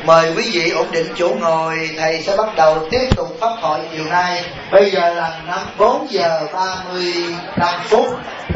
Mời quý vị ổn định chỗ ngồi, thầy sẽ bắt đầu tiếp tục pháp thoại chiều nay. Bây giờ là 4 giờ 35 phút.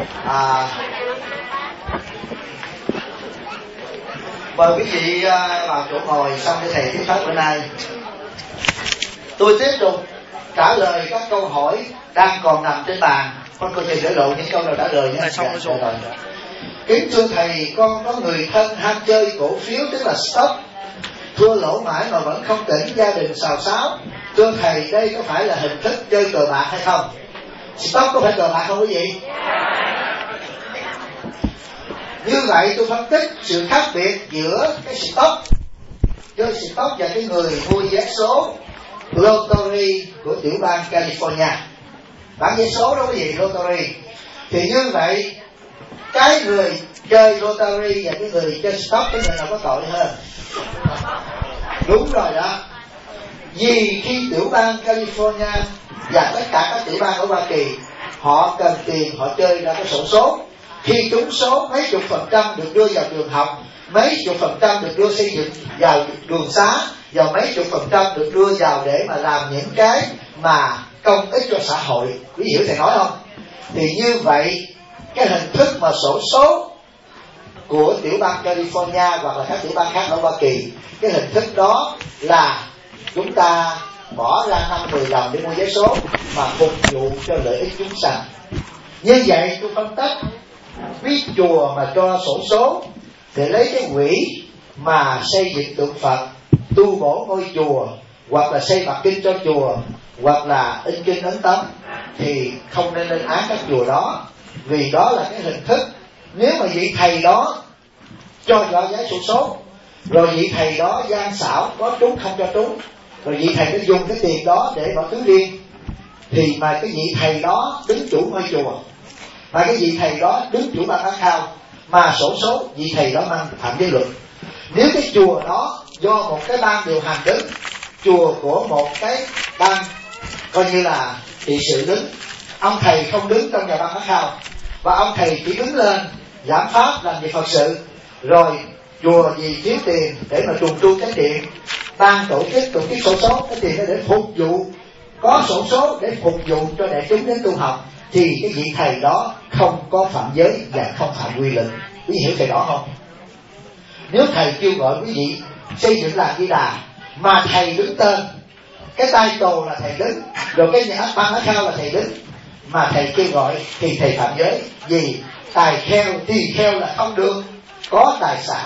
Mời quý vị vào chỗ ngồi xong để thầy tiếp pháp bữa nay. Tôi tiếp tục trả lời các câu hỏi đang còn nằm trên bàn. Con cô thầy để lộ những câu nào đã lời nhé. Kính thưa thầy, con có người thân ham chơi cổ phiếu, tức là stock, thua lỗ mãi mà vẫn không tỉnh, gia đình xào xáo. Thưa thầy, đây có phải là hình thức chơi cờ bạc hay không? Stock có phải cờ bạc không quý vị? Như vậy tôi phân tích sự khác biệt giữa cái stock, chơi stock và cái người mua vé số lottery của tiểu bang California. Bán vé số đó quý vị, lottery. Thì như vậy cái người chơi lottery và cái người chơi stock, cái người nào có tội hơn? Đúng rồi đó. Vì khi tiểu bang California và tất cả các tiểu bang ở Hoa Kỳ họ cần tiền, họ chơi ra cái sổ số. Khi trúng số, mấy chục % được đưa vào trường học, mấy chục % được đưa xây dựng vào đường xá, và mấy chục % được đưa vào để mà làm những cái mà công ích cho xã hội. Quý hiểu thầy nói không? Thì như vậy cái hình thức mà sổ số của tiểu bang California hoặc là các tiểu bang khác ở Hoa Kỳ, cái hình thức đó là chúng ta bỏ ra 5-10 đồng để mua vé số mà phục vụ cho lợi ích chúng sanh. Như vậy tôi phân tích, quý chùa mà cho sổ số để lấy cái quỹ mà xây dựng tượng Phật, tu bổ ngôi chùa, hoặc là xây bậc kinh cho chùa, hoặc là in kinh ấn tấm, thì không nên lên án các chùa đó, vì đó là cái hình thức. Nếu mà vị thầy đó cho giá sổ số, rồi vị thầy đó gian xảo, có trúng không cho trúng, rồi vị thầy nó dùng cái tiền đó để bỏ thứ riêng, thì mà cái vị thầy đó đứng chủ ngôi chùa, mà cái vị thầy đó đứng chủ ban ác khao, mà sổ số vị thầy đó mang phạm vi luật. Nếu cái chùa đó do một cái ban điều hành đứng, chùa của một cái ban coi như là trị sự đứng, ông thầy không đứng trong nhà ban ác khao, và ông thầy chỉ đứng lên giảng pháp làm việc Phật sự, rồi chùa vì thiếu tiền để mà trùng tu cái điện, ban tổ chức sổ số, cái tiền đó để phục vụ, có sổ số để phục vụ cho đại chúng đến tu học, thì cái vị thầy đó không có phạm giới và không phạm quy lệnh. Quý hiểu thầy đó không? Nếu thầy kêu gọi quý vị xây dựng làng Di Đà mà thầy đứng tên, cái tay tồ là thầy đứng, rồi cái nhà ban ác khao là thầy đứng, mà thầy kêu gọi thì thầy phạm giới. Vì tài kheo, tỳ kheo là không được có tài sản,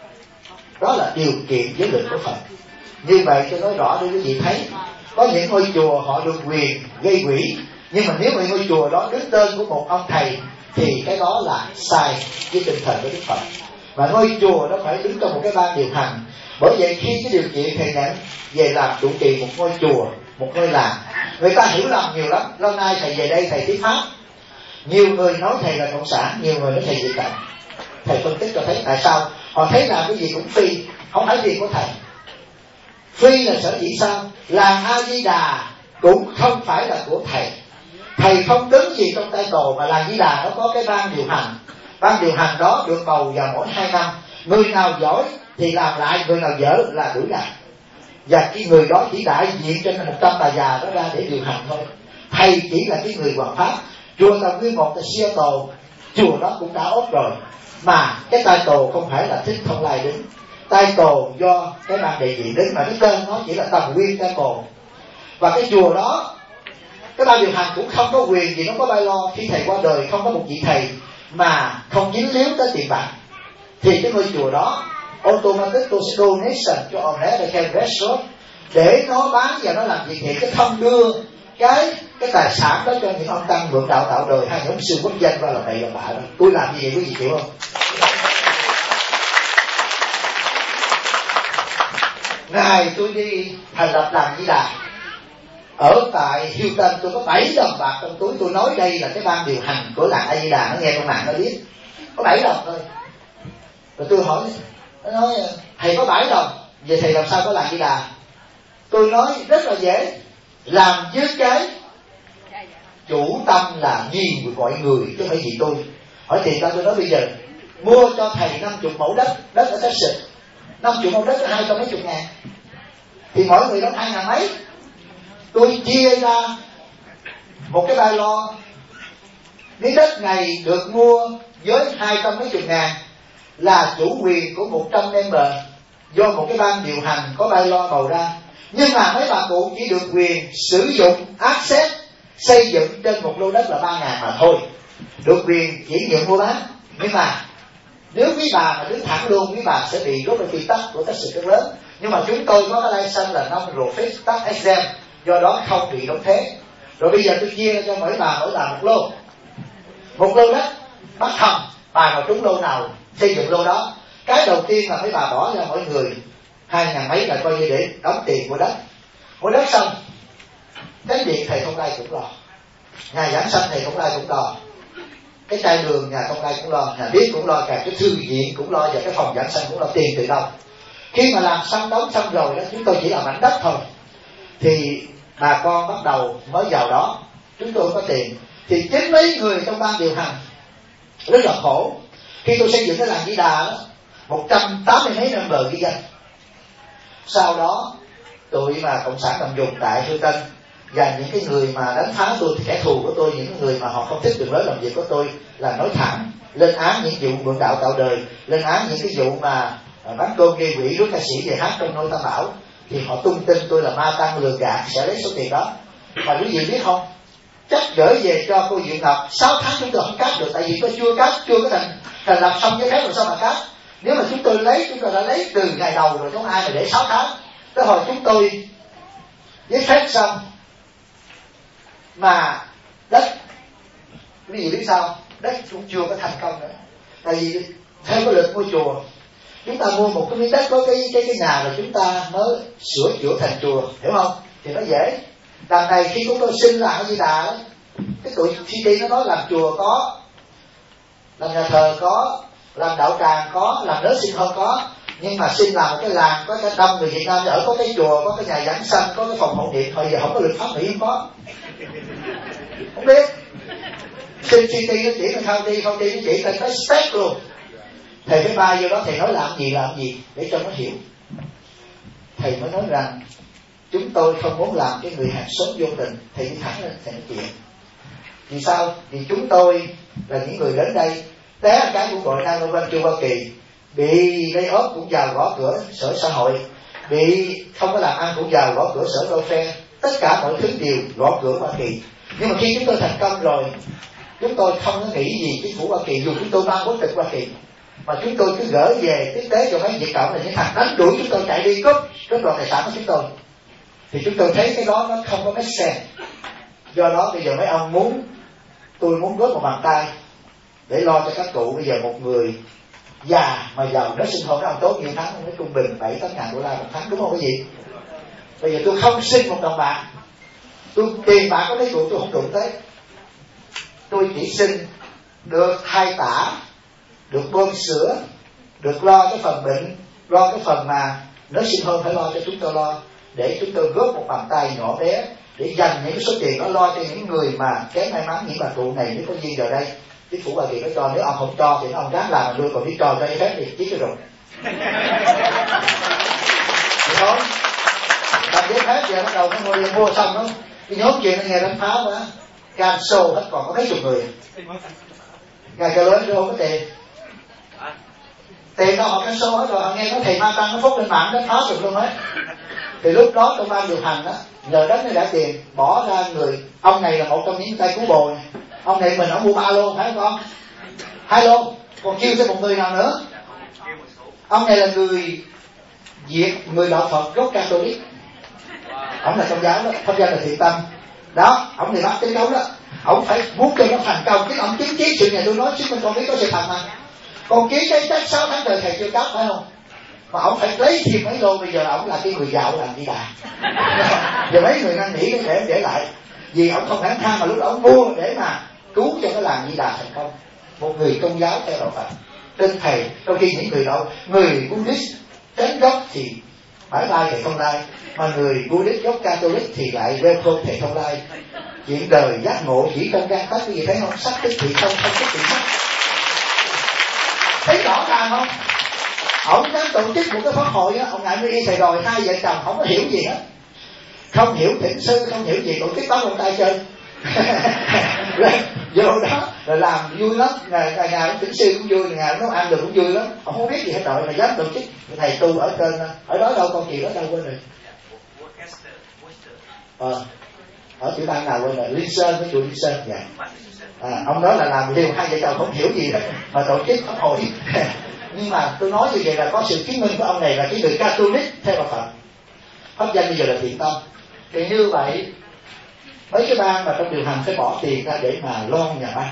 đó là điều kiện giới luật của Phật. Như vậy tôi nói rõ để quý vị thấy, có những ngôi chùa họ được quyền gây quỹ, nhưng mà nếu mà ngôi chùa đó đứng tên của một ông thầy thì cái đó là sai với tinh thần của Đức Phật. Và ngôi chùa nó phải đứng trong một cái ban điều hành. Bởi vậy khi cái điều kiện thầy nhận về làm trụ trì một ngôi chùa, một ngôi làng, người ta hiểu lầm nhiều lắm. Lâu nay thầy về đây thầy thuyết pháp, nhiều người nói thầy là cộng sản, nhiều người nói thầy Việt Cộng. Thầy phân tích cho thấy tại sao họ thấy làm cái gì cũng phi, không phải tiền của thầy. Phi là sở dĩ sao? Làng A Di Đà cũng không phải là của thầy. Thầy không đứng gì trong tay đồ, mà làng Di Đà nó có cái ban điều hành. Ban điều hành đó được bầu vào mỗi 2 năm. Người nào giỏi thì làm lại, người nào dở là đuổi ra. Và cái người đó chỉ đại diện cho 100 bà già đó ra để điều hành thôi. Thầy chỉ là cái người hoàn pháp. Chùa Tàu Nguyên một tại Seattle, chùa đó cũng đã ốp rồi, mà cái tai tổ không phải là Thích Thông Lai đứng. Tai tổ do cái ban đại diện đứng, mà cái tên nó chỉ là Tàu Nguyên tai tổ. Và cái chùa đó, cái ban điều hành cũng không có quyền gì, nó có bay lo. Khi thầy qua đời không có một vị thầy mà không dính líu tới tiền bạc, thì cái ngôi chùa đó automatic tôi sẽ donation cho American Resort để nó bán và nó làm việc thiện, chứ không đưa cái tài sản đó cho những ông tăng mượn đạo tạo đời hay những sư quốc dân ra làm bậy làm bạ đó. Tôi làm gì vậy quý vị hiểu không? Ngày tôi đi thành lập làng Di Đà ở tại Houston, tôi có 7 đồng bạc trong túi. Tôi nói đây là cái ban điều hành của làng A Di Đà, nó nghe trong mạng nó biết có 7 đồng thôi. Rồi tôi hỏi, nó nói thầy có 7 đồng, vậy thầy làm sao có làng Di Đà? Tôi nói rất là dễ, làm với cái chủ tâm là vì mọi người chứ không phải vì tôi. Hỏi tiền tao, tôi nói bây giờ mua cho thầy 50 mẫu đất ở Texas, 50 lô đất có 200 mấy chục ngàn, thì mỗi người đóng 2.000 mấy. Tôi chia ra một cái ba lo, miếng đất này được mua với 200 mấy chục ngàn là chủ quyền của 100 member do một cái ban điều hành có ba lo bầu ra. Nhưng mà mấy bà cụ chỉ được quyền sử dụng access xây dựng trên một lô đất là 3.000 mà thôi, được quyền chuyển nhượng mua bán. Nhưng mà nếu quý bà mà đứng thẳng luôn, quý bà sẽ bị property tax của các sự lớn. Nhưng mà chúng tôi có cái license là non-profit tax exempt, do đó không bị đóng thuế. Rồi bây giờ tôi chia cho mỗi bà một lô đất, bắt thầm bà nào trúng lô nào xây dựng lô đó. Cái đầu tiên là mấy bà bỏ ra mỗi người 2.000 mấy là coi như để đóng tiền của đất. Mua đất xong, cái điện thầy Thông Lai cũng lo, nhà giảng sanh thầy Thông Lai cũng lo, cái chai đường nhà Thông Lai cũng lo, nhà bếp cũng lo, cả cái thư viện cũng lo, và cái phòng giảng sanh cũng lo. Tiền từ đâu? Khi mà làm xong đóng xong rồi đó, chúng tôi chỉ là mảnh đất thôi, thì bà con bắt đầu mới vào đó, chúng tôi có tiền. Thì chính mấy người trong ban điều hành rất là khổ. Khi tôi xây dựng cái làng Di Đà đó, 180 mấy member ghi danh. Sau đó tụi mà cộng sản cầm dùng tại Sư Tân và những cái người mà đánh phá tôi, thì kẻ thù của tôi, những người mà họ không thích đường lối làm việc của tôi, là nói thẳng lên án những vụ mượn đạo tạo đời, lên án những cái vụ mà bán cơm gây quỷ rước ca sĩ về hát trong Nôi Tam Bảo. Thì họ tung tin tôi là ma tăng lừa gạt sẽ lấy số tiền đó. Mà quý vị biết không, chắc gửi về cho cô Diệu Ngọc 6 tháng chúng tôi không cắt được, tại vì tôi chưa có thành lập xong giấy phép rồi sao mà cắt. Nếu mà chúng tôi đã lấy từ ngày đầu rồi, không ai mà để 6 tháng. Tới hồi chúng tôi giấy phép xong mà đất, quý vị biết sao, đất cũng chưa có thành công nữa. Tại vì theo cái luật mua chùa, chúng ta mua một cái miếng đất có cái nhà rồi chúng ta mới sửa chữa thành chùa, hiểu không? Thì nó dễ. Đằng này khi chúng tôi xin làm cái Di Đà đó, cái tụi CT nó nói làm chùa có, làm nhà thờ có, làm đạo tràng có, làm nớ sinh hơn có, nhưng mà xin làm một cái làng có cái đông người Việt Nam ở, có cái chùa, có cái nhà giảng sanh, có cái phòng hộ niệm, hồi giờ không có luật pháp Mỹ không có, không biết. Xin CT nó chỉ là không đi nó chỉ tên tới spec luôn. Thầy phải bay vô đó, thầy nói làm gì để cho nó hiểu. Thầy mới nói rằng chúng tôi không muốn làm cái người hàng xóm vô tình. Thầy đi thẳng lên thầy nói chuyện. Vì sao? Vì chúng tôi là những người đến đây té cái cũng gọi năng bên Chu Hoa Kỳ, bị lay off cũng vào gõ cửa sở xã hội, bị không có làm ăn cũng vào gõ cửa sở welfare, tất cả mọi thứ đều gõ cửa Hoa Kỳ. Nhưng mà khi chúng tôi thành công rồi, chúng tôi không có nghĩ gì chính phủ Hoa Kỳ, dù chúng tôi mang quốc tịch Hoa Kỳ, mà chúng tôi cứ gửi về tiếp tế cho mấy Việt Cộng là những thằng đánh đuổi chúng tôi chạy đi cướp đoạt tài sản của chúng tôi. Thì chúng tôi thấy cái đó nó không có make sense. Do đó bây giờ mấy ông tôi muốn góp một bàn tay để lo cho các cụ. Bây giờ một người già mà giàu nó sinh hoạt, nó ông tốt nhiều tháng, nó trung bình 7-8 ngàn đô la một tháng, đúng không quý vị? Bây giờ tôi không xin một đồng bạc, tiền bạc có mấy cụ tôi không đụng tới. Tôi chỉ xin được thay tả, được bơm sữa, được lo cái phần bệnh, lo cái phần mà nó sinh hơn phải lo cho chúng tôi lo, để chúng tôi góp một bàn tay nhỏ bé để dành những cái số tiền đó lo cho những người mà kém may mắn. Những bà cụ này nếu có duyên vào đây, chính phủ Hoa Kỳ nó cho, nếu ông không cho thì ông ráng làm nuôi, còn biết cho giấy phép thì chiếc cái rồi. Được không? Làm giấy phép giờ bắt đầu nó mua xong đó, cái nhóm chuyện nó nghe đánh pháo quá, cancel hết, còn có mấy chục người. Ngày càng lớn không có tiền đâu, họ cancel hết rồi. Họ nghe nói thầy ma tăng nó phúc lên mạng đánh pháo được luôn hết. Thì lúc đó trong ban điều hành đó, nhờ đất nó đã tiền bỏ ra người. Ông này là một trong những tay cú bồi, ông này mình ông mua 3 lô phải không con? 2 lô, còn kêu thêm một người nào nữa. Ông này là người Việt, người đạo Phật gốc Catholic. Ông là công giáo đó, không gian là thiện tâm đó. Ông này bắt tính đấu đó, ông phải muốn cho nó thành công, chứ ông chứng kiến sự này tôi nói, chứ mình con biết có sự thật mà. Còn ký cái chắc 6 tháng trời thầy chưa cấp phải không? Mà ông phải lấy thêm mấy lô. Bây giờ ông là cái người giàu làm Di Đà. Giờ mấy người năn nỉ để lại, vì ông không khả năng mà lúc đó ông mua để mà cứu cho cái làng Di Đà thành công. Một người công giáo theo đạo Phật tin thầy, trong khi những người đó, người Buddhist tránh gốc thì bãi lai thầy Thông Lai, mà người Buddhist gốc Catholic thì lại welcome thầy Thông Lai. Chuyện đời giác ngộ chỉ trong gan tắc, cái gì thấy không? Sắc tức thì không, không tức thì sắc. Thấy rõ ràng không? Ông dám tổ chức một cái pháp hội á, ông ngài mới đi Sài Gòn, hai vợ chồng không có hiểu gì hết, không hiểu thỉnh sư, không hiểu gì, tổ chức bắn con tay chơi. Vô đó rồi làm vui lắm, ngày cũng thỉnh sư cũng vui, ngày nấu ăn được cũng vui lắm, ông không biết gì hết rồi mà dám tổ chức. Thầy tu ở trên ở đó đâu, con chị đó đâu quên rồi, ở tiểu bang nào quên rồi, Liên Sơn với chùa Liên Sơn vậy. Ông đó là làm điều hai vợ chồng không hiểu gì hết mà tổ chức pháp hội. Nhưng mà tôi nói như vậy là có sự chứng minh của ông này là cái người Catholic theo đạo Phật, pháp danh bây giờ là Thiện Tâm. Thì như vậy mấy cái bang mà trong điều hành phải bỏ tiền ra để mà loan nhà băng,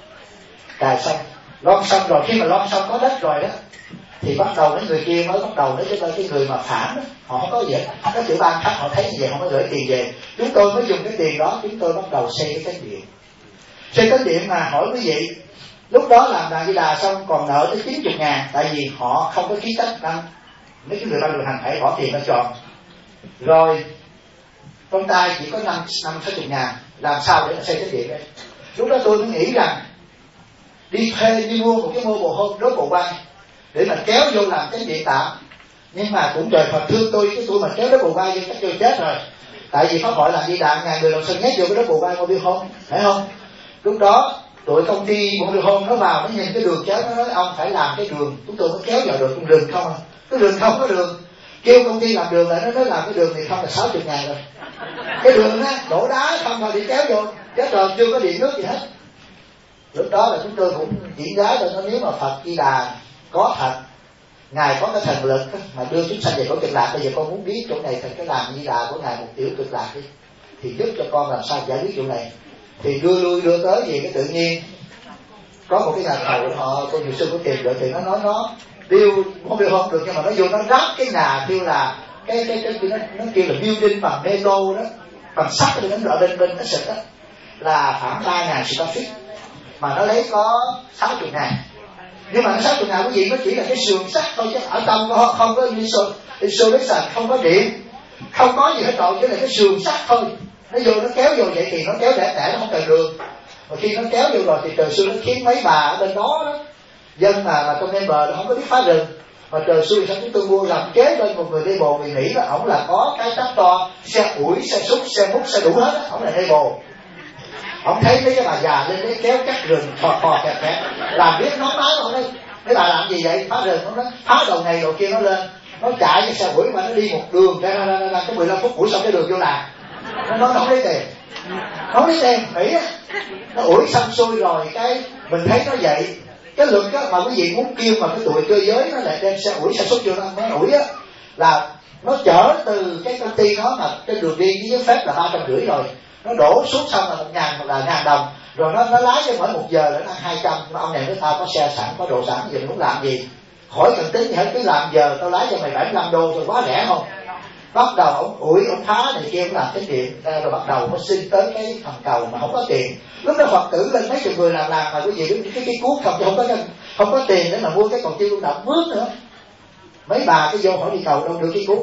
cài xong loan xong rồi, khi mà loan xong có đất rồi đó thì bắt đầu mấy người kia mới bắt đầu đến cái người mà phản đó, họ không có gì hết. Các tiểu bang khác họ thấy như vậy họ mới gửi tiền về, chúng tôi mới dùng cái tiền đó chúng tôi bắt đầu xây cái cánh điện. Xây cánh điện mà hỏi quý vị, lúc đó làm Đàn Di Đà xong còn nợ tới 90.000, tại vì họ không có ký tách đăng, mấy cái người ban điều hành phải bỏ tiền ra chọn, rồi trong tay chỉ có 50-60.000, làm sao để xây cánh điện đây? Lúc đó tôi mới nghĩ rằng đi thuê, đi mua một cái mô bồ hôm rốt bộ quay để mà kéo vô làm cánh điện tạm. Nhưng mà cũng trời Phật thương tôi, cái tôi mà kéo đất bồ quay vô chắc tôi chết rồi, tại vì pháp hội làm Di Đà ngàn người đồng sân nhét vô cái đất bồ quay mobile home, phải không? Lúc đó tụi công ty mobile home nó vào, nó nhìn cái đường chết, nó nói ông phải làm cái đường, chúng tôi mới kéo vào được. Con đường không, cái đường không có đường, kêu công ty làm đường lại nó nói làm cái đường này không là 60.000 rồi. Cái đường á đổ đá không thôi đi kéo vô, chết rồi, chưa có điện nước gì hết. Lúc đó là chúng tôi cũng chỉ giá rồi, nó nếu mà Phật Di Đà có thật, ngài có cái thần lực mà đưa chúng sanh về cõi cực lạc, bây giờ con muốn biết chỗ này thành cái làm Di Đà của ngài một tiểu cực lạc đi, thì giúp cho con làm sao giải quyết chỗ này. Thì đưa lui đưa tới gì cái tự nhiên có một cái nhà thầu họ con nhiều sư có tiền rồi, thì nó nói nó điêu không điêu không được, nhưng mà nó vô nó ráp cái nhà kêu là cái nó kêu là building bằng metal đó, bằng sắt thì nó đỡ bên cái sực đó, là khoảng 3.000 square feet mà nó lấy có 60.000. Nhưng mà nó 60.000 cái gì, nó chỉ là cái sườn sắt thôi, chứ ở trong không có insulation, không có điện, không có gì hết rồi, chỉ là cái sườn sắt thôi. Nó vô nó kéo vô vậy thì nó kéo lẻ nó không cần đường. Mà khi nó kéo vô rồi thì trời xui nó khiến mấy bà ở bên đó dân mà trong em bờ nó không có biết phá rừng, mà trời xui sao chúng tôi mua làm kế bên một người đi bồ người Mỹ là ổng là có cái trắc to, xe ủi, xe xúc, xe múc, xe đủ hết á, ổng là đi bồ. Ổng thấy mấy cái bà già lên đấy kéo cắt rừng khò kẹt làm biết nó nói không đấy, mấy bà làm gì vậy, phá rừng, nó nói phá đầu này đầu kia, nó lên nó chạy cái xe ủi mà nó đi một đường ra cái 15 phút ủi xong cái đường vô làm. Nó nói nó không lấy tiền, không lấy tiền Mỹ á, nó ủi xong xuôi rồi cái mình thấy nó vậy. Cái luật á mà quý vị muốn kêu mà cái tụi cơ giới nó lại đem xe ủi sản xuất vô nó ủi á, là nó chở từ cái công ty nó mà trên đường đi với giấy phép là 350 rồi, nó đổ xuống xong là 1.000 hoặc là 1.000 đồng, rồi nó lái cho mỗi 1 giờ là nó 200. Mà ông này nói tao có xe sẵn, có đồ sẵn, giờ muốn làm gì khỏi cần tính gì hết, cứ làm giờ tao lái cho mày 75 đô rồi, quá rẻ không? Bắt đầu ông ủi, ông phá này kia, ông làm cái điện, rồi bắt đầu nó xin tới cái phần cầu mà không có tiền. Lúc đó Phật tử lên mấy chục người làm mà quý vị đứng cái cuốc không có tiền để mà mua cái cầu tiêu lưu động bước nữa. Mấy bà cái vô hỏi đi cầu đâu được cái cuốc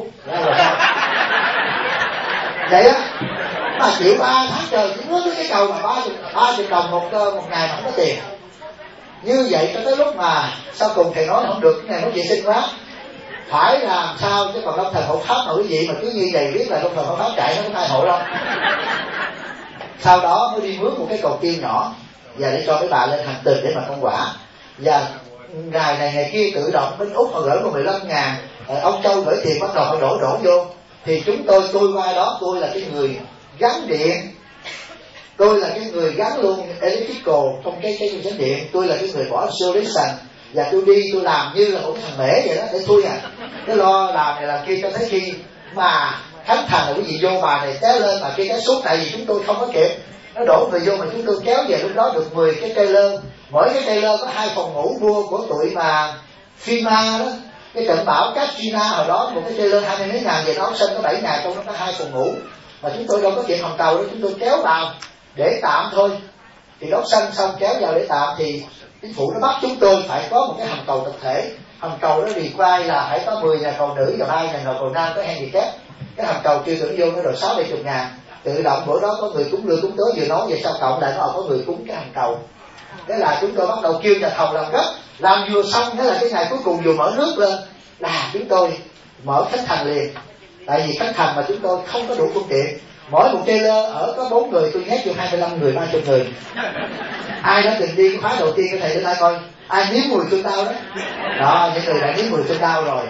vậy á, mà chịu 3 tháng trời chỉ mướn cái cầu mà 30 đồng một ngày mà không có tiền. Như vậy cho tới lúc mà sau cùng thầy nói không được, cái này nó vệ sinh quá, phải làm sao chứ còn Long Thần Hộ Pháp mà quý vị mà cứ như vậy biết là Long Thần Hộ Pháp chạy nó có thay hộ đâu. Sau đó mới đi mướn một cái cầu tiêu nhỏ và để cho mấy bà lên hành trình để mà công quả. Và ngày này ngày kia tự động bên Úc họ gửi một 15.000, ông Châu gửi tiền bắt đầu họ đổ vô. Thì chúng tôi qua đó, tôi là cái người gắn điện, tôi là cái người gắn luôn electrical trong cái chánh điện, tôi là cái người bỏ insulation, và tôi đi tôi làm như là một cái thằng mễ vậy đó để thui nó lo làm này làm kia cho tới khi mà khánh thành là quý vị vô bà này té lên mà kia té xuống, tại vì chúng tôi không có kịp, nó đổ người vô mà chúng tôi kéo về. Lúc đó được 10 cái trailer, mỗi cái trailer có 2 phòng ngủ mua của tụi mà FEMA đó, cái trận bão Katrina hồi đó, một cái trailer 20 mấy ngàn về đó, sân có 7 ngày, trong đó có 2 phòng ngủ, mà chúng tôi đâu có chuyện hòn tàu đó, chúng tôi kéo vào để tạm thôi. Thì đóng sân xong kéo vào để tạm thì chính phủ nó bắt chúng tôi phải có một cái hầm cầu tập thể. Hầm cầu đó đi quay là phải có 10 nhà cầu nữ và 2 nhà cầu nam có handicap. Cái hầm cầu kêu tưởng vô nó rồi 60-70 ngàn. Tự động bữa đó có người cúng lương cúng tới vừa nói về sau cộng lại nó có người cúng cái hầm cầu. Thế là chúng tôi bắt đầu kêu nhà thầu làm gấp, làm vừa xong thế là cái ngày cuối cùng vừa mở nước lên là chúng tôi mở khách thành liền. Tại vì khách thành mà chúng tôi không có đủ phương tiện, mỗi một trailer ở có 4 người, tôi nhét vô 25 người, 30 người. Ai đã từng đi cái khóa đầu tiên của thầy để ta coi, ai nếm mùi xương tao đó. Đó, những người đã nếm mùi xương tao rồi.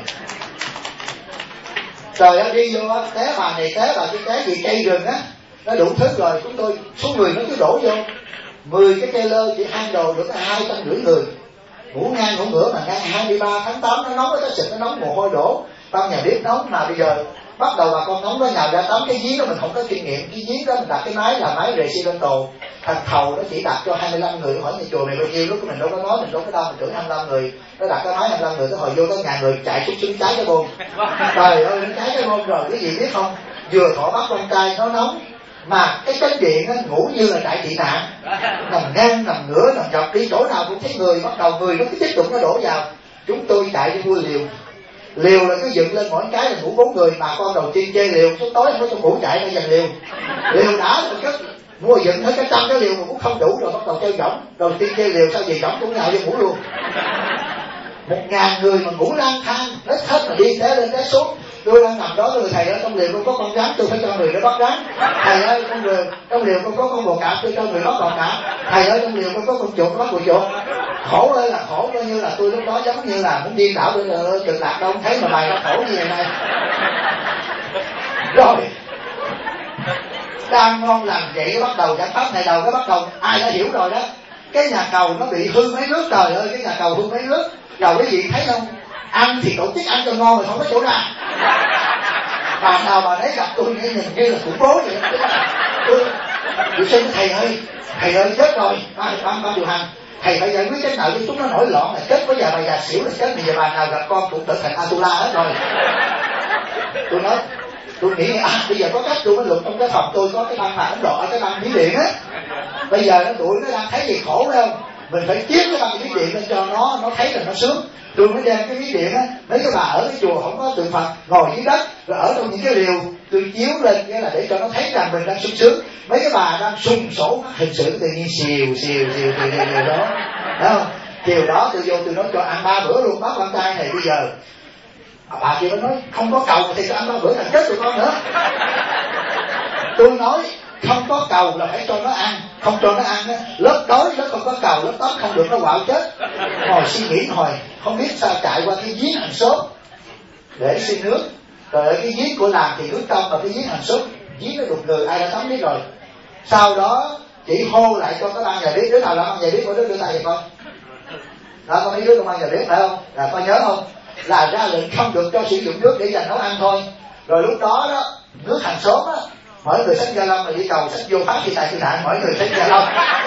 Trời ơi, đi vô té bà này té bà cái té gì cây rừng á, nó đủ thứ rồi. Chúng tôi số người nó cứ đổ vô 10 cái trailer chỉ handle được 250 người. Ngủ ngang ngủ ngửa mà ngang 23 tháng 8 nó nóng, nó xịt, nó nóng mồ hôi đổ. Trong nhà bếp nóng mà bây giờ bắt đầu bà con nóng nó nhào ra tắm. Cái giếng đó mình không có kinh nghiệm, cái giếng đó mình đặt cái máy là máy residential, thằng thầu nó chỉ đặt cho 25 người. Hỏi nhà chùa này bao nhiêu, lúc mình đâu có nói, mình đâu có đâu, mình tưởng 25 người, nó đặt cái máy 25 người, cái hồi vô tới 1000 người chạy xúc xứng cháy cái bồn. Trời ơi, nó cháy cái bồn rồi, cái gì biết không, vừa thọ bắt con trai nó nóng mà cái chánh điện nó ngủ như là trại tị nạn, nằm ngang nằm ngửa nằm dọc, đi chỗ nào cũng thấy người, bắt đầu người nó cứ tiếp tục nó đổ vào. Chúng tôi chạy đi mua liều là cứ dựng lên mỗi cái là ngủ 4 người. Mà con đầu tiên chê liều, số tối không có cho ngủ chạy ra dành liều đã rồi cất mua dựng hết cái trăm cái liều mà cũng không đủ rồi bắt đầu kêu võng. Đầu tiên chê liều sao gì võng cũng nhào vô ngủ luôn. 1000 người mà ngủ lang thang hết mà đi té lên té xuống. Tôi đang nằm đó, tôi thầy ở trong liều không có con rắn, tôi phải cho người nó bắt rắn. Thầy ơi, trong liều không có con bò cạp, tôi cho người bắt bò cạp. Thầy ơi, trong liều không có con chuột, nó bắt con chuột. Khổ ơi là khổ, coi như là tôi lúc đó giống như là muốn điên đảo tôi trực lạc đâu thấy mà bài nó khổ như vậy này. Rồi đang ngon làm vậy cái bắt đầu giải pháp này đầu, cái bắt đầu ai đã hiểu rồi đó. Cái nhà cầu nó bị hư mấy nước, trời ơi, cái nhà cầu hư mấy nước. Rồi cái gì thấy không, ăn thì tổ chức ăn cho ngon mà không có chỗ ra. Bà nào bà thấy gặp tôi nhìn như là khủng bố vậy. Tôi xin thầy ơi chết rồi, ban điều hành, thầy phải giải quyết cái nợ cho chúng nó nổi loạn là chết, bây giờ bà già xỉu là chết, bây giờ bà nào gặp con cũng trở thành Atula hết rồi. Tôi nói, tôi nghĩ bây giờ có cách tôi mới luật trong cái phòng tôi có cái băng mà Ấn Độ, cái băng Miến Điện á. Bây giờ nó tụi nó đang thấy gì khổ phải không? Mình phải chiếu cái băng Miến Điện lên cho nó thấy là nó sướng. Tôi mới đem cái Miến Điện á, mấy cái bà ở cái chùa không có tượng Phật ngồi dưới đất rồi ở trong những cái liều, tôi chiếu lên nghĩa là để cho nó thấy rằng mình đang sung sướng. Mấy cái bà đang sung sổ hình sự tự nhiên xìu đó, thấy không? Chiều đó tôi vô tôi nói cho ăn 3 bữa luôn, bác con trai này bây giờ bà kia mới nói không có cầu thì cho ăn 3 bữa thành chết tụi con nữa. Tôi nói không có cầu là phải cho nó ăn, không cho nó ăn á, lớp đói lớp không có cầu, lớp đó không được nó quạo chết. Hồi suy nghĩ hồi không biết sao chạy qua cái giếng hàng xóm để xin nước. Rồi ở cái giếng của làng thì nước trong, mà cái giếng hàng xóm giếng nó đục người, ai đã tắm biết rồi. Sau đó chỉ hô lại cho các bạn nhà biết, đứa nào làm ăn nhà biết của đứa tay vậy coi. Đó, có mấy đứa công an nhà biết phải không? Là coi nhớ không? Là ra lệnh không được cho sử dụng nước để dành nấu ăn thôi. Rồi lúc đó đó, nước hàng xóm á, mỗi người xách ga lông mà đi cầu xách vô phát khi tài khi nạn, mỗi người xách ga lông.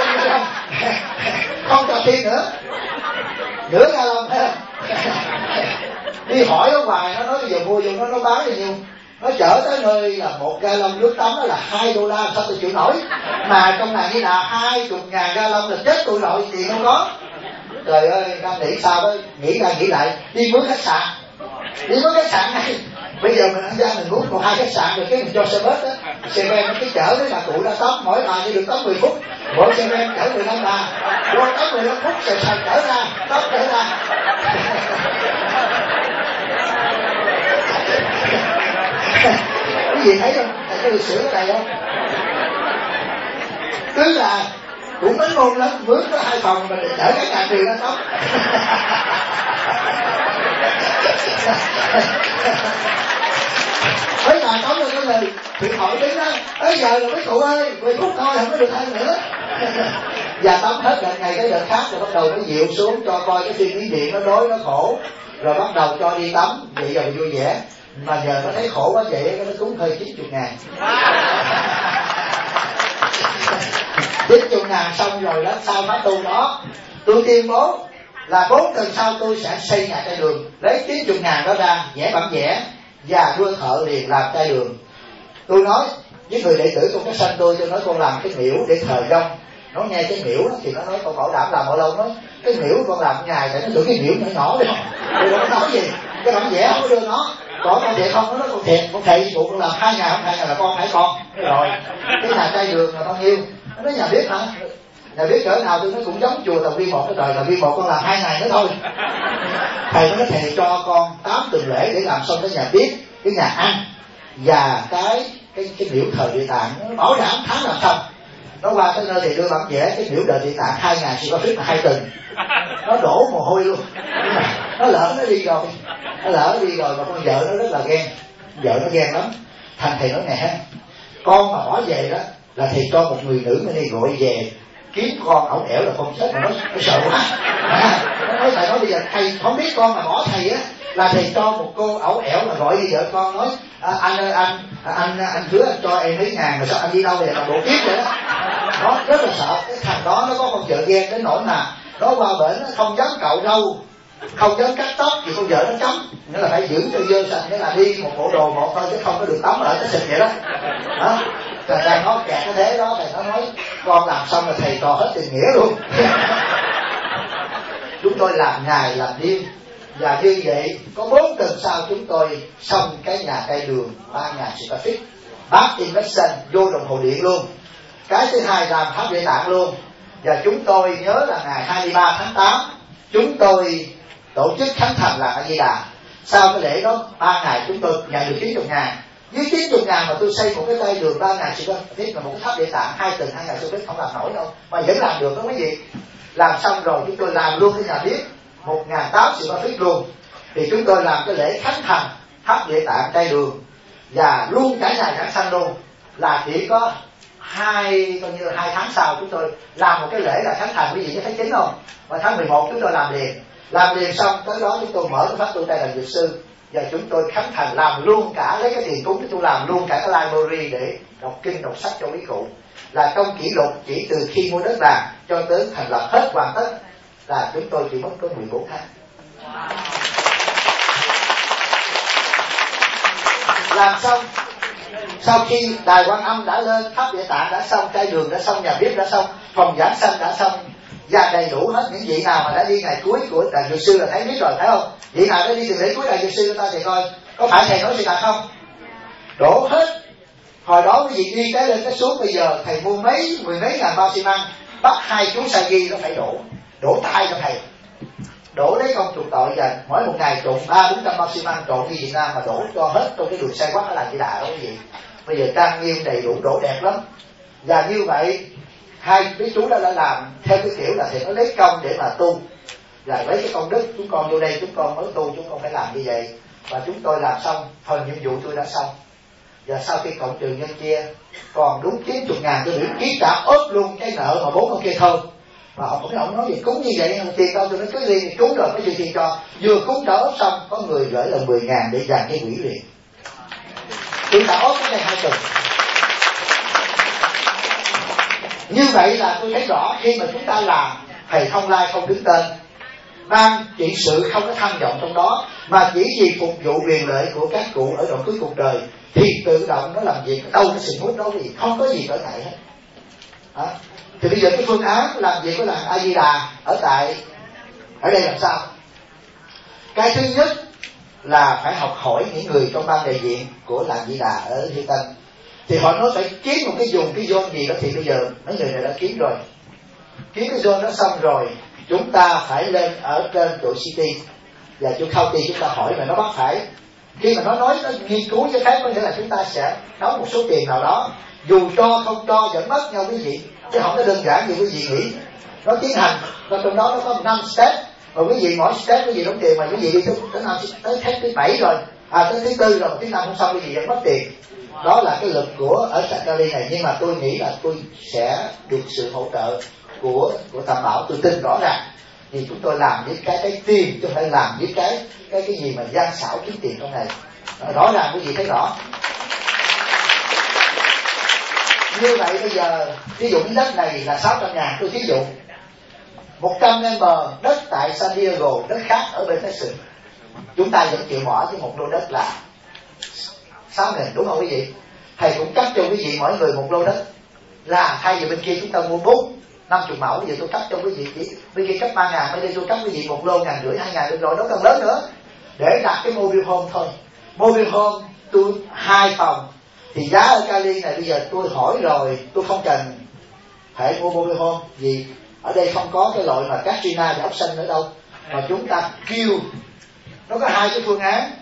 Không cho thêm nữa, nửa ga lông thấy không? Đi hỏi nó hoài, nó nói bây giờ mua vô nó bán bao nhiêu. Nó chở tới nơi là 1 ga lông nước tắm đó là $2, sao tôi chịu nổi. Mà trong này như là 20.000 ga lông là chết tôi rồi, tiền không có. Trời ơi, đang nghĩ sao đó, nghĩ ra nghĩ lại, đi mướn khách sạn này. Bây giờ mình ăn ra mình muốn 1-2 khách sạn rồi cái mình cho xe bus đó, xe ben nó cái chở đến bà cụ ra tắm, mỗi bà chỉ được tắm 10 phút, mỗi xe ben chở 15 bà, vô tắm 15 phút rồi xài chở ra, tắm chở ra. Cái gì thấy không? Thầy có lịch sử cái này không? Cứ là cũng mấy môn lắm, mướn có 2 phòng mà để chở các ngàn người ra tắm. Mấy bà tắm rồi cái lời điện thoại đến đó, bây giờ là mấy cụ ơi, 10 phút thôi không có được thay nữa. Và tắm hết đợt này cái đợt khác rồi bắt đầu nó dịu xuống cho coi cái phim Miến Điện nó đói nó khổ, rồi bắt đầu cho đi tắm, vậy giờ vui vẻ. Mà giờ nó thấy khổ quá vậy nó cúng hơi 90.000. 90.000 xong rồi đó, sau khóa tu đó tôi tuyên bố là 4 tuần sau tôi sẽ xây nhà trai đường, lấy 90.000 đó ra vẽ bản vẽ và đưa thợ liền làm trai đường. Tôi nói với người đệ tử con cái sanh tôi nói con làm cái miễu để thờ rong. Nó nghe cái miễu đó, thì nó nói con bảo đảm làm bao lâu, nói cái miễu con làm ngày tại nó tưởng cái miễu nhỏ nhỏ đấy. Tôi đâu có nói gì, cái bản vẽ không có đưa nó. Có con thiệt không? Nó nói con thiệt, con thầy phụ con làm 2 ngày, không 2 ngày là con phải con. Rồi cái nhà trai đường là bao nhiêu? Nó nói nhà biết hả? Nhà biết cỡ nào tôi nói cũng giống chùa Tàu Viên 1 cái đời Tàu Viên 1 con làm 2 ngày nữa thôi. Thầy nói thầy cho con 8 tuần lễ để làm xong cái nhà bếp, cái nhà ăn và cái biểu thờ Địa Tạng, nó bảo đảm tháng làm xong. Nó qua tới nơi thì đưa bản vẽ cái biểu đời Địa Tạng 2 ngày chỉ có phép là 2 tuần. Nó đổ mồ hôi luôn. Nó lỡ nó đi rồi, mà con vợ nó rất là ghen, vợ nó ghen lắm. Thành thầy nói nè, con mà bỏ về đó là thầy cho một người nữ mới đi gọi về kiếm con ẩu ẻo là con chết. Mà nó sợ quá. Thầy nói bây giờ thầy không biết con mà bỏ thầy á là thầy cho một cô ẩu ẻo mà gọi đi vợ con nói anh ơi anh hứa anh cho em mấy ngàn mà sao anh đi đâu vậy, là bộ kiếp vậy đó. Nó rất là sợ. Cái thằng đó nó có con vợ ghen đến nỗi mà nó qua bển nó không dám cạo râu, không dám cắt tóc thì con vợ nó chấm, nghĩa là phải giữ cho dơ sạch, nghĩa là đi một bộ đồ một thôi chứ không có được tắm ở cái xịt vậy đó. Thầy nó kẹt cái thế đó. Thầy nó nói con làm xong là thầy trò hết tình nghĩa luôn. Chúng tôi làm ngày làm đêm, và như vậy có 4 tuần sau chúng tôi xong cái nhà cây đường 3.000 square feet, bác investment vô đồng hồ điện luôn. Cái thứ hai làm tháp Địa Tạng luôn. Và chúng tôi nhớ là ngày 23 tháng 8 chúng tôi tổ chức khánh thành làng A Di Đà. Sau cái lễ đó 3 ngày chúng tôi nhận được 90.000. Với 90.000 mà tôi xây một cái cây đường 3.000 square feet là một cái tháp Địa Tạng 2 tuần 2.000 square feet không làm nổi đâu, mà vẫn làm được đó quý vị. Làm xong rồi chúng tôi làm luôn cái nhà bếp 1.800 square feet luôn. Thì chúng tôi làm cái lễ khánh thành tháp Địa Tạng cây đường và luôn cả nhà giảng sanh luôn. Là chỉ có 2 tháng sau chúng tôi làm một cái lễ là khánh thành, quý vị có thấy chính không? Và tháng 11 chúng tôi làm liền xong tới đó chúng tôi mở cái pháp tu tay làm dược sư và chúng tôi khánh thành làm luôn cả, lấy cái tiền cúng chúng tôi làm luôn cả cái library để đọc kinh đọc sách cho quý cụ. Là trong kỷ lục chỉ từ khi mua đất vàng cho tới thành lập hết hoàn tất là chúng tôi chỉ mất có 14 tháng. Làm xong, sau khi đài Quan Âm đã lên, tháp Địa Tạng đã xong, cây đường đã xong, nhà bếp đã xong, phòng giảng sanh đã xong và đầy đủ hết. Những vị nào mà đã đi ngày cuối của đại dược sư là thấy biết rồi, thấy không? Vị nào đã đi từ lễ cuối đại dược sư ta thì coi có phải thầy nói sự thật không? Đổ hết. Hồi đó cái vị đi cái lên cái xuống, bây giờ thầy mua mười mấy ngàn bao xi măng, bắt 2 chú sa di nó phải đổ tay cho thầy, đổ lấy công chuộc tội. Và mỗi một ngày trộn 300-400 bao xi măng trộn đi Việt Nam mà đổ cho hết trong cái đường xe quát ở làng Di Đà đó quý vị. Bây giờ trang nghiêm đầy đủ, đổ đẹp lắm. Và như vậy 2 mấy chú đã làm theo cái kiểu là thầy nó lấy công để mà tu, là lấy cái công đức chúng con vô đây, chúng con mới tu, chúng con phải làm như vậy. Và chúng tôi làm xong, phần nhiệm vụ tôi đã xong. Và sau khi cộng trừ nhân chia còn đúng 90.000, tôi điểm ký cả ốp luôn cái nợ mà 4 ông kia thôi. Mà ông nói gì cúng như vậy, tiền đâu tôi nói cứ đi cúng rồi mới tiền cho. Vừa cúng trả ốp xong có người gửi là 10.000 để dàn cái quỹ liền. Tôi trả ốp cái này 2 tuần. Như vậy là tôi thấy rõ khi mà chúng ta làm, thầy không lai không đứng tên, ban trị sự không có tham vọng trong đó, mà chỉ vì phục vụ quyền lợi của các cụ ở đoạn cuối cuộc đời, thì tự động nó làm việc đâu cái sự hút đó gì không có gì trở ngại hết. Thì bây giờ cái phương án làm việc của làng A Di Đà ở đây làm sao? Cái thứ nhất là phải học hỏi những người trong ban đại diện của làng Di Đà ở Thiên Tân. Thì họ nói phải kiếm một cái zone gì đó, thì bây giờ mấy người này đã kiếm rồi. Kiếm cái zone đó xong rồi, chúng ta phải lên ở trên chỗ city và chỗ county chúng ta hỏi mà nó bắt phải. Khi mà nó nói nó nghiên cứu với phép có nghĩa là chúng ta sẽ đóng một số tiền nào đó, dù cho không cho vẫn mất nhau quý vị, chứ không có đơn giản như quý vị nghĩ. Nó tiến hành và trong đó nó có 5 step, và quý vị mỗi step quý vị đóng tiền, mà quý vị đi tới thứ 7 rồi, tới thứ 4 rồi, thứ 5 không xong quý vị vẫn mất tiền. Đó là cái lực của ở Sacali này, nhưng mà tôi nghĩ là tôi sẽ được sự hỗ trợ của Tam Bảo, tôi tin rõ ràng. Vì chúng tôi làm với cái tiền, chứ không phải làm với cái gì mà gian xảo kiếm tiền trong này. Rõ ràng quý vị thấy rõ. Như vậy bây giờ ví dụ cái đất này là 600.000, tôi ví dụ 100m đất tại San Diego, đất khác ở bên Texas, chúng ta vẫn chịu bỏ với một lô đất là 6.000, đúng không quý vị? Thầy cũng cấp cho quý vị mỗi người một lô đất, là thay vì bên kia chúng ta mua 50 mẫu, bây giờ tôi cấp cho quý vị bên kia cấp 3.000, bây giờ tôi cấp quý vị 1,5 lô, 2.000 rồi đó càng lớn nữa, để đặt cái mobile home thôi. Mobile home tôi 2 phòng thì giá ở Cali này bây giờ tôi hỏi rồi, tôi không cần thể mua mobile home, vì ở đây không có cái loại mà Katrina và ốc xanh nữa đâu, mà chúng ta kêu. Nó có hai cái phương án.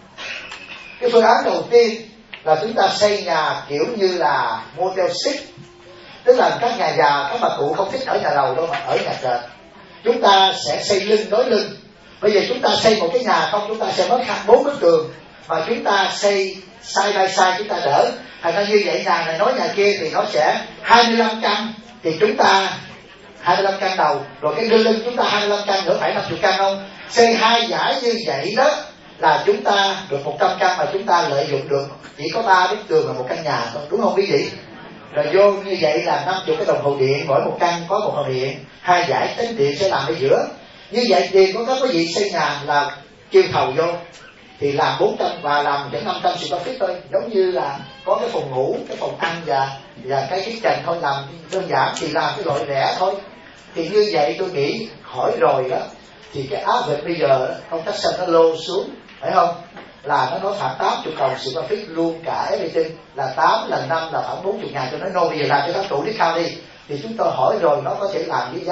Cái phương án đầu tiên là chúng ta xây nhà kiểu như là Motel 6, tức là các nhà già, các bà cụ không thích ở nhà lầu đâu mà ở nhà trệt. Chúng ta sẽ xây lưng đối lưng. Bây giờ chúng ta xây một cái nhà không, chúng ta sẽ mất 4 bức tường, mà chúng ta xây side by side chúng ta đỡ. Thành ra như vậy nhà này nói nhà kia thì nó sẽ 25 căn, thì chúng ta 25 căn đầu, rồi cái đưa lưng chúng ta 25 căn nữa, phải 50 căn không? Xây 2 dải như vậy đó là chúng ta được 100 căn, mà chúng ta lợi dụng được chỉ có 3 bức tường là một căn nhà thôi, đúng không quý vị? Rồi vô như vậy là 50 cái đồng hồ điện, mỗi một căn có một hồ điện, 2 dải tính điện sẽ làm ở giữa. Như vậy tiền của các quý vị xây nhà là kêu thầu vô thì làm 400 và làm đến 500 square feet thôi, giống như là có cái phòng ngủ, cái phòng ăn và cái kitchen thôi, làm đơn giản thì làm cái loại rẻ thôi. Thì như vậy tôi nghĩ hỏi rồi đó, thì cái áp lực bây giờ công tác xanh nó lô xuống, phải không? Là nó nói khoảng 80 đồng square feet luôn cả everything, là 8 lần 5 là khoảng 40 ngàn, cho nó no. Bây giờ làm cho các trụ discount đi, thì chúng tôi hỏi rồi, nó có thể làm với giá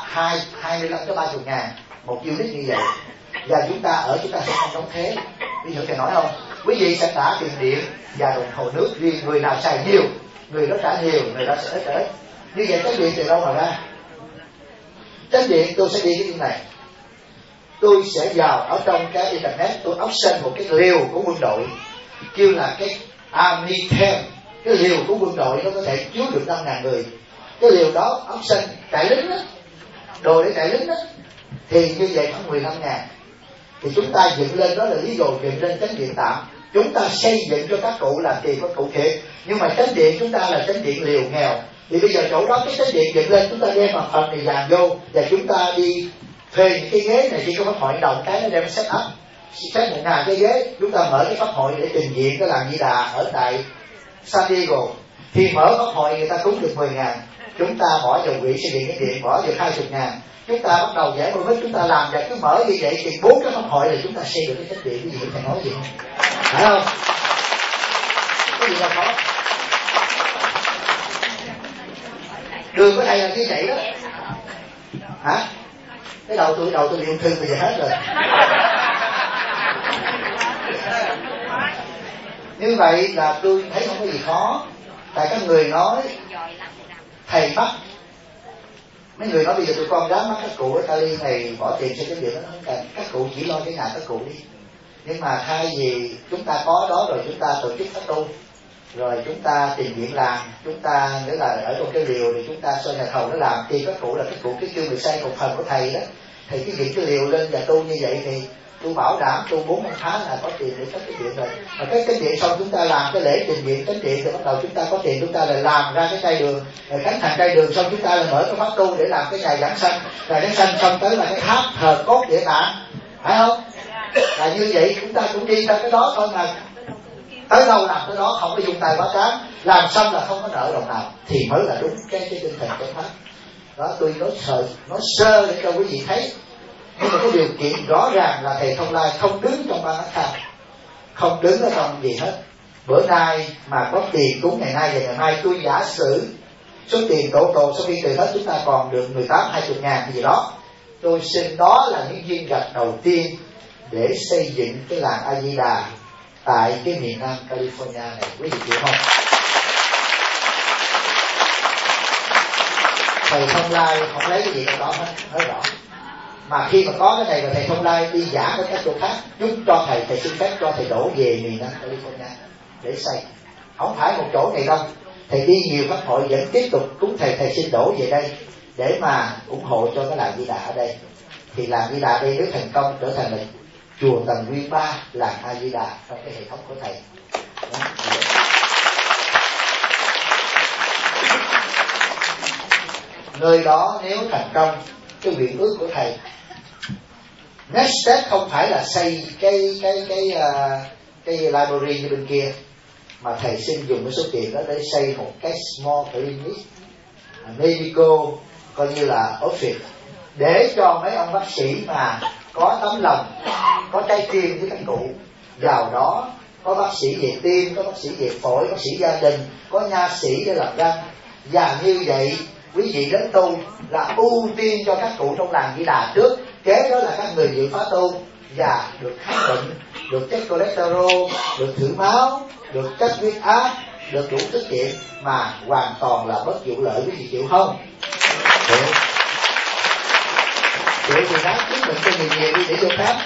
25 tới 30 ngàn một unit như vậy, và chúng ta ở chúng ta sẽ không đóng thuế. Ví dụ thầy nói không, quý vị sẽ trả tiền điện và đồng hồ nước riêng, người nào xài nhiều người đó trả nhiều, người đó sẽ ít trả ít. Như vậy cái điện từ đâu mà ra? Tránh điện tôi sẽ đi cái này, tôi sẽ vào ở trong cái internet, tôi option một cái liều của quân đội kêu là cái Army Camp. Cái liều của quân đội nó có thể chứa được 5.000 người. Cái liều đó option chạy lính đó, đồ để chạy lính đó, thì như vậy khoảng 15.000. Thì chúng ta dựng lên, đó là lý do dựng lên chánh điện tạm. Chúng ta xây dựng cho các cụ làm tiền của cụ thiệt, nhưng mà chánh điện chúng ta là chánh điện liều nghèo. Thì bây giờ chỗ đó cái chánh điện dựng lên, chúng ta đem mặt phần thì vàng vô, và chúng ta đi thuê những cái ghế này, chỉ có pháp hội đồng cái nó đem set up, set 1.000 cái ghế. Chúng ta mở cái pháp hội để trình diện cái làng Di Đà ở tại San Diego, thì mở pháp hội người ta cúng được 10.000, chúng ta bỏ vào quỹ xây dựng cái điện bỏ được 20.000. Chúng ta bắt đầu giải mô chúng ta làm, và cứ mở như vậy thì 4 cái pháp hội là chúng ta xây được cái chánh điện. Cái gì thầy nói gì không? Phải không? Cái gì là khó? Đường của thầy là như vậy đó. Hả? Cái đầu tôi bị ung thư bây giờ hết rồi. Như vậy là tôi thấy không có gì khó. Tại các người nói thầy mắc, mấy người nói bây giờ tụi con dám mắc các cụ ở Cali này bỏ tiền cho cái việc đó, không cần, các cụ chỉ lo cái nhà các cụ đi. Nhưng mà thay vì chúng ta có đó rồi chúng ta tổ chức phát tu, rồi chúng ta tìm viện làm, chúng ta nghĩa là ở trong cái liều thì chúng ta cho nhà thầu nó làm, thì các cụ là các cụ cái kêu người xây một phần của thầy đó, thầy cái việc cái liều lên và tu như vậy thì tôi bảo đảm tu 4 tháng là có tiền để cất cái điện rồi. Mà cái điện xong chúng ta làm cái lễ trình điện cánh điện, thì bắt đầu chúng ta có tiền, chúng ta lại làm ra cái cây đường, rồi khánh thành cây đường xong chúng ta lại mở cái pháp tu để làm cái ngày giảng sanh, ngày giảng sanh xong tới là cái tháp thờ cốt địa tạng, phải không? Là như vậy chúng ta cũng đi ra cái đó thôi, mà tới đâu làm tới đó, không có dùng tài quá tráng, làm xong là không có nợ đồng nào, thì mới là đúng cái tinh thần chánh pháp đó. Tôi nói sơ để cho quý vị thấy. Nhưng mà cái điều kiện rõ ràng là thầy Thông Lai không đứng trong ban giám khảo, không đứng ở trong gì hết. Bữa nay mà có tiền cúng ngày nay và ngày mai, tôi giả sử số tiền tổ sau khi trừ hết chúng ta còn được 18-20 ngàn gì đó, tôi xin đó là những viên gạch đầu tiên để xây dựng cái làng A Di Đà tại cái miền Nam California này. Quý vị chịu không? Thầy Thông Lai không lấy cái gì trong đó hết, nói rõ. Mà khi mà có cái này và thầy Thông Lai đi giảng ở các chỗ khác, giúp cho thầy xin phép cho thầy đổ về miền Nam California để xây. Không phải một chỗ này đâu, thầy đi nhiều pháp hội vẫn tiếp tục cúng thầy xin đổ về đây để mà ủng hộ cho cái làng Di Đà ở đây. Thì làng Di Đà đây nếu thành công trở thành là chùa tầng nguyên 3 làng A Di Đà trong cái hệ thống của thầy. Đó, nơi đó nếu thành công cái nguyện ước của thầy, next step không phải là xây cái library như bên kia, mà thầy xin dùng cái số tiền đó để xây một cái small clinic medical, coi như là office, để cho mấy ông bác sĩ mà có tấm lòng, có trái tim với các cụ vào đó. Có bác sĩ về tim, có bác sĩ về phổi, bác sĩ gia đình, có nha sĩ để làm răng. Và như vậy quý vị đến tu là ưu tiên cho các cụ trong làng Di Đà trước, kế đó là các người dự khóa tu và được khám bệnh, được chất cholesterol, được thử máu, được chất huyết áp, được đủ thứ chuyện mà hoàn toàn là bất vụ lợi. Quý vị chịu không? Chịu thì nói quyết định cho nhiều nhiều đi để vô khám.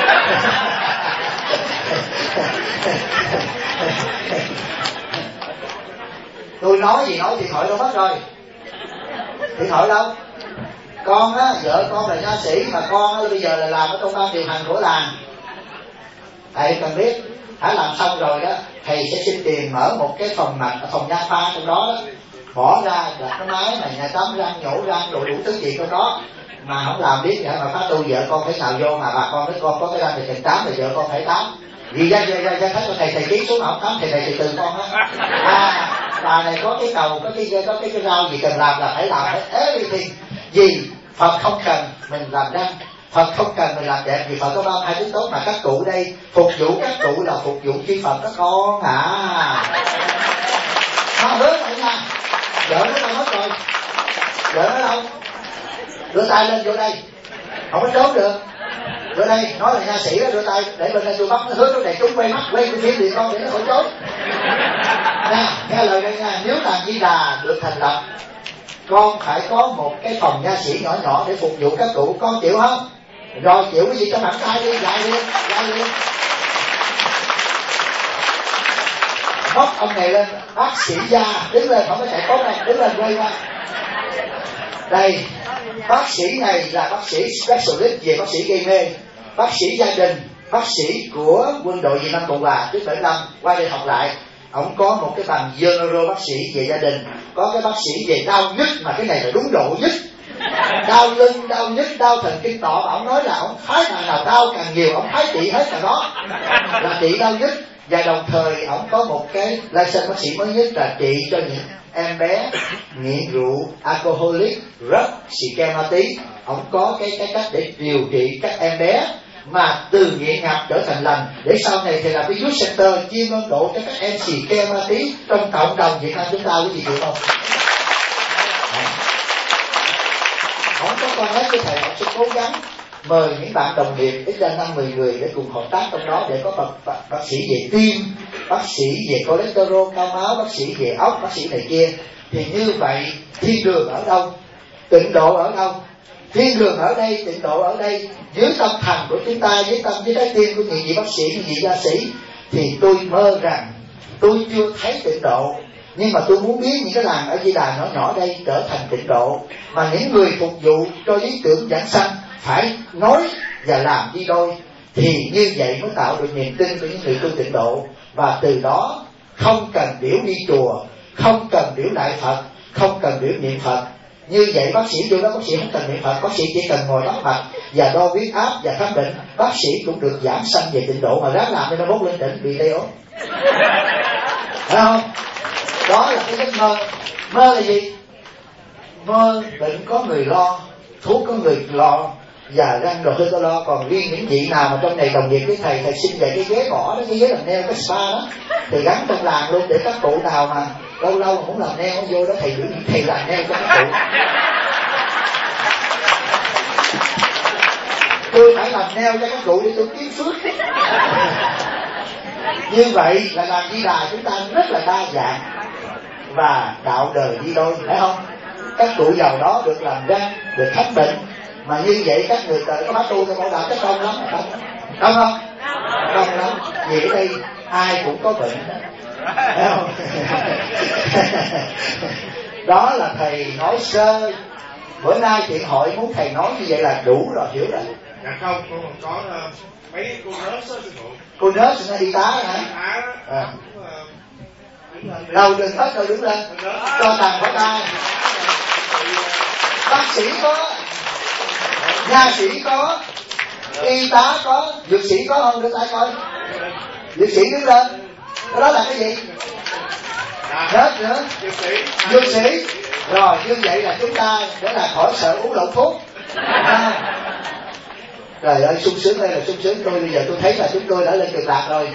Tôi nói gì nói thì thoại đâu mất rồi. Thì thoại đâu? Con á, vợ con là nha sĩ mà con á bây giờ là làm ở trong ban điều hành của làng. Thầy cần biết, đã làm xong rồi đó, thầy sẽ xin tiền mở một cái phòng nha khoa trong đó, bỏ ra đặt cái máy này, nhà tắm răng, nhổ răng, đủ thứ gì trong đó. Mà không làm biết vậy mà phá tu vợ con phải xào vô, mà bà con nói con có cái răng thì cần tắm thì vợ con phải tắm. Vì ra thấy của thầy ký xuống mà không tắm thì thầy từ con á. Bà này có cái cầu, có cái rau gì cần làm là phải làm hết everything. Vì Phật không cần mình làm răng, Phật không cần mình làm đẹp, vì Phật có bao hai thứ tốt mà các cụ đây phục vụ các cụ là phục vụ chư Phật các con à. Nó hứa vậy nha. Vợ nó đâu mất rồi, vợ nó đâu? Đưa tay lên vô đây, không có trốn được. Vô đây nói là nha sĩ đó, đưa tay để bên đây tôi bắt nó hứa nó đẹp, chúng quay mắt quay cái phim liền con để nó khỏi trốn. Nè, nghe lời đây nha, nếu làng Di Đà được thành lập, con phải có một cái phòng nha sĩ nhỏ nhỏ để phục vụ các cụ, con chịu không? Rồi chịu cái gì cho mạnh tay đi, lại đi. Móc ông này lên, bác sĩ gia, đứng lên, không có chạy tốt này, đứng lên quay qua. Đây, bác sĩ này là bác sĩ specialist về bác sĩ gây mê, bác sĩ gia đình, bác sĩ của quân đội Việt Nam Cộng Hòa trước 75, qua đây học lại. Ông có một cái bằng general bác sĩ về gia đình, có cái bác sĩ về đau nhức, mà cái này là đúng độ nhất. Đau lưng, đau nhức, đau thần kinh tọa, ông nói là ông phái nào đau càng nhiều, ông phái trị hết cả đó, là trị đau nhức. Và đồng thời ông có một cái license bác sĩ mới nhất là trị cho những em bé nghiện rượu, alcoholic, drug, xì ke ma túy. Ông có cái cách để điều trị các em bé mà từ nghiện ngập trở thành lành, để sau này thì làm cái youth center chuyên môn độ cho các em xì ke ma túy trong cộng đồng Việt Nam chúng ta. Quý vị chịu không? Không có con nói với thầy, học sẽ cố gắng mời những bạn đồng nghiệp ít ra 5-10 người để cùng hợp tác trong đó, để có bác sĩ về tim, bác sĩ về cholesterol cao máu, bác sĩ về óc, bác sĩ này kia. Thì như vậy thiên đường ở đâu, tịnh độ ở đâu? Thiên đường ở đây, tịnh độ ở đây, dưới tâm thần của chúng ta, dưới tâm với trái tim của những vị bác sĩ, những vị gia sĩ. Thì tôi mơ rằng tôi chưa thấy tịnh độ, nhưng mà tôi muốn biết những cái làng ở Di Đà nhỏ nhỏ đây trở thành tịnh độ, mà những người phục vụ cho lý tưởng giảng sanh phải nói và làm đi đôi, thì như vậy mới tạo được niềm tin của những người tu tịnh độ. Và từ đó không cần biểu đi chùa, không cần biểu lại Phật, không cần biểu niệm Phật. Như vậy bác sĩ vô đó, bác sĩ không cần niệm Phật, bác sĩ chỉ cần ngồi bắt mạch và đo huyết áp và khám bệnh, bác sĩ cũng được giảng sanh về tịnh độ, mà ráng làm cho nó bốc lên đỉnh bị tê ốm. Phải không? Đó là cái giấc mơ. Mơ là gì? Mơ bệnh có người lo, thuốc có người lo, và răng đồ hơi có lo. Còn riêng những vị nào mà trong này đồng nghiệp với thầy xin về cái ghế bỏ đó, cái ghế làm nail, cái spa đó, thì gắn trong làng luôn, để các cụ nào mà lâu lâu mà muốn làm nail vô đó, thầy biểu những thầy làm nail cho các cụ. Tôi phải làm nail cho các cụ để tôi kiếm phước. Như vậy là làng Di Đà chúng ta rất là đa dạng và đạo đời đi đôi, phải không? Các cụ giàu đó được làm răng, được khám bệnh, mà như vậy các người trời có bác tu theo mẫu đạo chắc đông lắm, đông không? Đông lắm. Vì ở đây ai cũng có bệnh, phải không? Đó là thầy nói sơ. Bữa nay chuyện hội muốn thầy nói như vậy là đủ rồi, hiểu rồi. Dạ không, con còn có mấy cô nurse đó, sư phụ. Cô nurse là y tá hả? Đầu đừng hết rồi, đứng lên cho thằng có tay. Bác sĩ có, nha sĩ có, y tá có, dược sĩ có không? Đưa tay coi. Dược sĩ đứng lên. Cái đó là cái gì? Hết nữa. Dược sĩ. Rồi như vậy là chúng ta để là khỏi sợ uống lộn thuốc. Trời ơi, sung sướng đây là sung sướng. Tôi bây giờ tôi thấy là chúng tôi đã lên cực lạc rồi.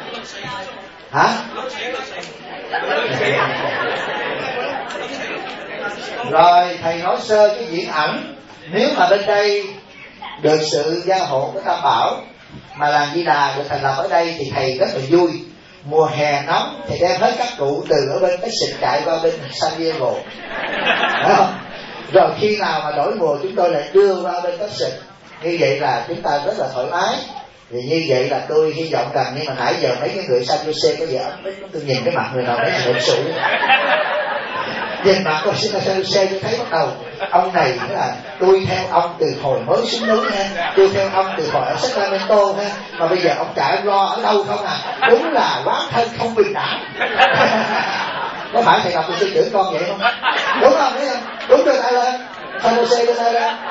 Hả? Rồi thầy nói sơ cái diễn ẩn. Nếu mà bên đây được sự gia hộ của Tam Bảo mà làng Di Đà được thành lập ở đây thì thầy rất là vui. Mùa hè nóng thì đem hết các cụ từ ở bên cái xịt chạy qua bên San Diego, phải không? Rồi khi nào mà đổi mùa chúng tôi lại đưa qua bên cái xịt. Như vậy là chúng ta rất là thoải mái. Thì như vậy là tôi hy vọng rằng, nhưng mà nãy giờ mấy cái người San Jose có vẻ tôi nhìn cái mặt người nào mấy người sụi, nhìn mặt của San Jose tôi thấy bắt đầu ông này là tôi theo ông từ hồi mới xuống núi ha, tôi theo ông từ hồi ở Sacramento ha, mà bây giờ ông chạy lo ở đâu không à? Đúng là quán thân không bình đẳng. Có phải thầy đọc tôi xin chữ con vậy không? Đúng không? Thấy không? Đúng rồi, tay lên San Jose lên đây đó.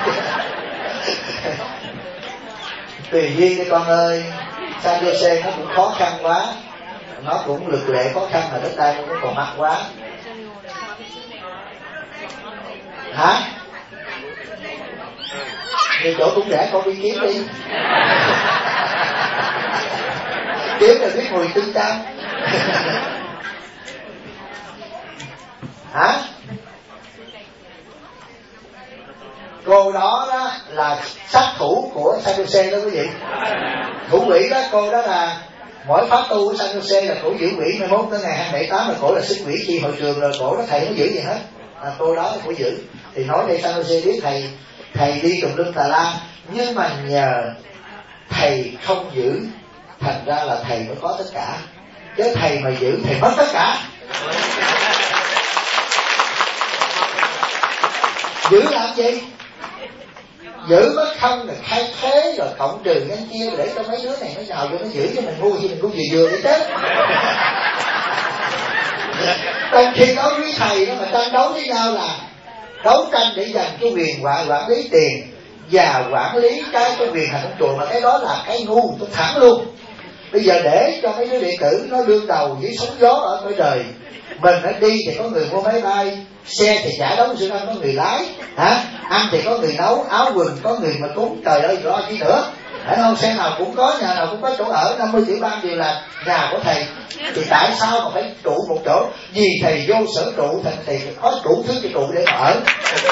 Tùy duyên đi con ơi. San Jose nó cũng khó khăn quá, nó cũng lực lệ khó khăn, mà đất đai nó cũng còn mắc quá. Hả? Nhiều chỗ cũng để con đi kiếm đi. Kiếm là biết mùi tương trăm. Hả? Cô đó là sát thủ của San Jose đó quý vị. Thủ quỷ đó, cô đó là mỗi pháp tu của San Jose là cổ giữ quỷ. 21 tới ngày 27/8 là cổ là xích quỷ chi hội trường, rồi cổ đó thầy không giữ gì hết. Cô đó là cổ giữ. Thì nói đây San Jose biết thầy đi tùm lum tà la, nhưng mà nhờ thầy không giữ thành ra là thầy mới có tất cả. Chứ thầy mà giữ thầy mất tất cả. Giữ làm gì? Giữ mất không là khai thế rồi cộng trừ nhân chia để cho mấy đứa này nó nhào vô nó giữ cho mình ngu, chứ mình cũng vừa để chết. Còn khi có quý thầy đó mà tranh đấu với nhau là đấu tranh để giành cái quyền quản lý tiền và quản lý cái quyền hành trong chùa, mà cái đó là cái ngu, tôi thẳng luôn. Bây giờ để cho mấy đứa đệ tử nó đương đầu với sóng gió ở cõi đời. Mình phải đi thì có người mua máy bay, xe thì trả đóng sự có người lái, hả? Ăn thì có người nấu, áo quần có người mà cúng, trời ơi lo chi nữa. Phải không? Xe nào cũng có, nhà nào cũng có chỗ ở, 50 tiểu bang đều là nhà của thầy. Thì tại sao mà phải trụ một chỗ? Vì thầy vô sở trụ, thầy có đủ thứ cho trụ để mà ở.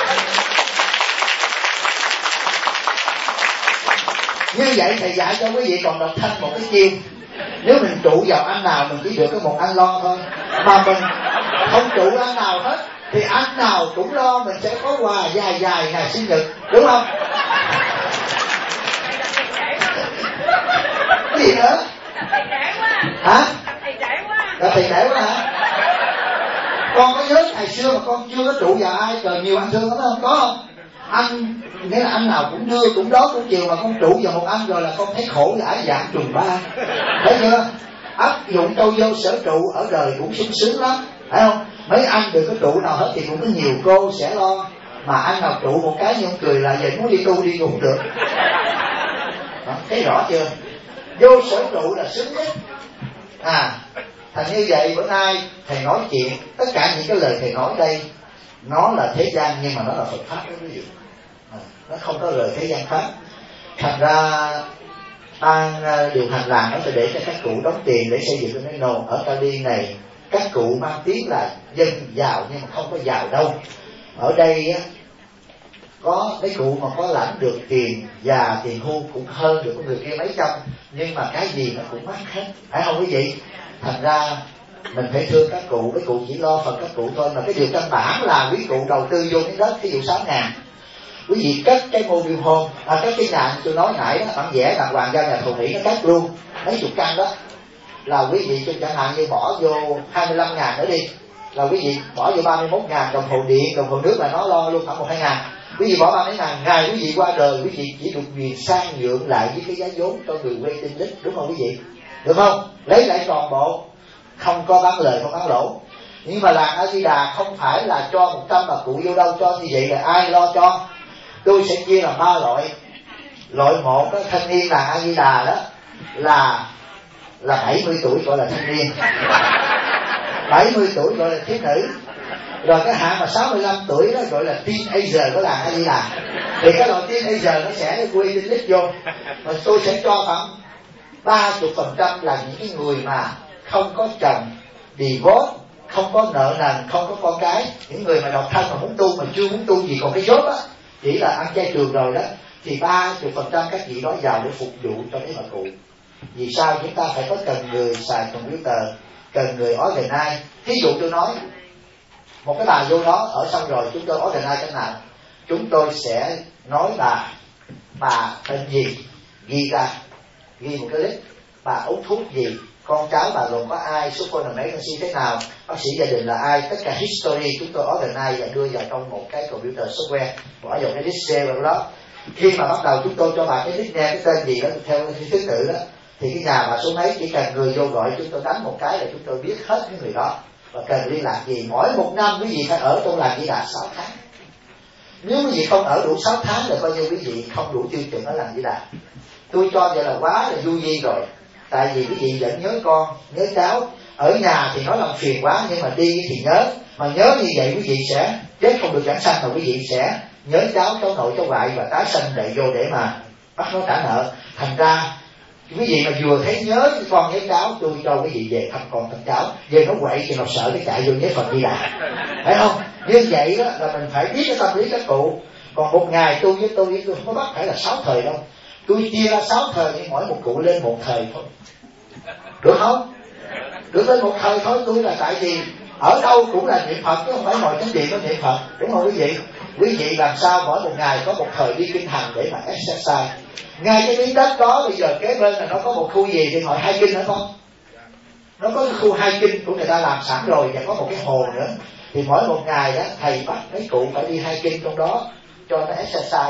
Như vậy thầy dạy cho quý vị còn đọc thanh một cái chiêu. Nếu mình trụ vào anh nào mình chỉ được có một anh lo thôi, mà mình không trụ anh nào hết thì anh nào cũng lo, mình sẽ có quà dài ngày sinh nhật, đúng không? Cái gì nữa? Hả? Thầy trễ quá hả? Con có nhớ ngày xưa mà con chưa có trụ vào ai trời nhiều anh thương lắm không? Có không? Anh nghĩa là anh nào cũng đưa cũng đó cũng chiều, mà con trụ vào một anh rồi là con thấy khổ giải dạng trùng ba. Thấy chưa? Áp dụng tôi vô sở trụ ở đời cũng sung sướng lắm, phải không? Mấy anh đừng có trụ nào hết thì cũng có nhiều cô sẽ lo, mà anh nào trụ một cái nhưng cười là giờ muốn đi tu đi cũng được. Đó, thấy rõ chưa? Vô sở trụ là sướng nhất. Thành như vậy bữa nay thầy nói chuyện, tất cả những cái lời thầy nói đây nó là thế gian nhưng mà nó là Phật pháp đó quý vị. Nó không có lời thế gian pháp. Thành ra ban điều hành làng nó phải để cho các cụ đóng tiền để xây dựng cái nồi ở Cali này. Các cụ mang tiếng là dân giàu nhưng mà không có giàu đâu. Ở đây á, có mấy cụ mà có lãnh được tiền và tiền hưu cũng hơn được người kia mấy trăm, nhưng mà cái gì nó cũng mắc hết, phải không quý vị? Thành ra mình phải thương các cụ chỉ lo phần các cụ thôi. Mà cái điều căn bản là quý cụ đầu tư vô cái đất, ví dụ 6.000, quý vị cất cái mobile home, cất cái nhà tôi nói nãy đó, bản vẽ đàng hoàng ra nhà thầu Mỹ nó cất luôn mấy chục căn đó, là quý vị cho chẳng hạn như bỏ vô 25.000 nữa đi, là quý vị bỏ vô 31.000, đồng hồ điện, đồng hồ nước là nó lo luôn khoảng 1-2.000. Quý vị bỏ 30.000, ngày quý vị qua đời quý vị chỉ được quyền sang nhượng lại với cái giá vốn cho người waiting list, đúng không quý vị? Được không? Lấy lại toàn bộ, không có bán lời không bán lỗ. Nhưng mà làng A Di Đà không phải là cho 100 mà cụ vô đâu cho như vậy, là ai lo cho? Tôi sẽ chia làm 3 loại. Loại một đó, thanh niên làng A Di Đà đó là 70 tuổi gọi là thanh niên, 70 tuổi gọi là thiếu nữ, rồi cái hạng mà 65 tuổi đó gọi là teenager của làng A Di Đà. Thì cái loại teenager nó sẽ quy định list vô, mà tôi sẽ cho khoảng 30% là những cái người mà không có chồng, divorce, không có nợ nần, không có con cái. Những người mà độc thân mà muốn tu mà chưa muốn tu gì còn cái dốt á, chỉ là ăn chay trường rồi đó, thì 30% các vị đó vào để phục vụ cho mấy bà cụ. Vì sao chúng ta phải có cần người xài computer, cần người organize. Thí dụ tôi nói một cái bà vô đó ở xong rồi chúng tôi organize cái nào, chúng tôi sẽ nói bà tên gì, ghi ra, ghi một cái list, bà uống thuốc gì, con cháu bà gồm có ai, số phone là mấy, con thế nào, bác sĩ gia đình là ai, tất cả history chúng tôi organize và đưa vào trong một cái computer software, bỏ vào cái list vào đó. Khi mà bắt đầu chúng tôi cho bà cái nickname, cái tên gì đó theo thứ tự đó, thì cái nhà bà số mấy chỉ cần người vô gọi chúng tôi đánh một cái là chúng tôi biết hết cái người đó và cần liên lạc gì. Mỗi một năm quý vị phải ở trong làng Di Đà 6 tháng. Nếu quý vị không ở đủ 6 tháng là coi như quý vị không đủ tiêu chuẩn ở làng Di Đà. Tôi cho vậy là quá là du di rồi. Tại vì quý vị vẫn nhớ con, nhớ cháu. Ở nhà thì nói làm phiền quá, nhưng mà đi thì nhớ. Mà nhớ như vậy quý vị sẽ chết không được giảng sanh, mà quý vị sẽ nhớ cháu nội cháu ngoại và tái sanh lại vô để mà bắt nó trả nợ. Thành ra quý vị mà vừa thấy nhớ con nhớ cháu, tôi cho quý vị về thăm con thăm cháu. Về nó quậy thì nó sợ cái chạy vô nhớ phần Di Đà, phải không? Như vậy đó là mình phải biết cái tâm lý các cụ. Còn một ngày tôi không có bắt phải là 6 thời đâu. Tôi chia ra 6 thời, nhưng mỗi một cụ lên một thời thôi, được không? Được lên một thời thôi. Tôi là tại vì ở đâu cũng là niệm Phật, chứ không phải ngồi chánh điện có niệm Phật, đúng không quý vị? Quý vị làm sao mỗi một ngày có một thời đi kinh hành để mà exercise. Ngay cái miếng đất đó bây giờ kế bên là nó có một khu gì thì ngồi hai kinh nữa không? Nó có cái khu hai kinh của người ta làm sẵn rồi, và có một cái hồ nữa. Thì mỗi một ngày đó thầy bắt mấy cụ phải đi hai kinh trong đó cho nó exercise.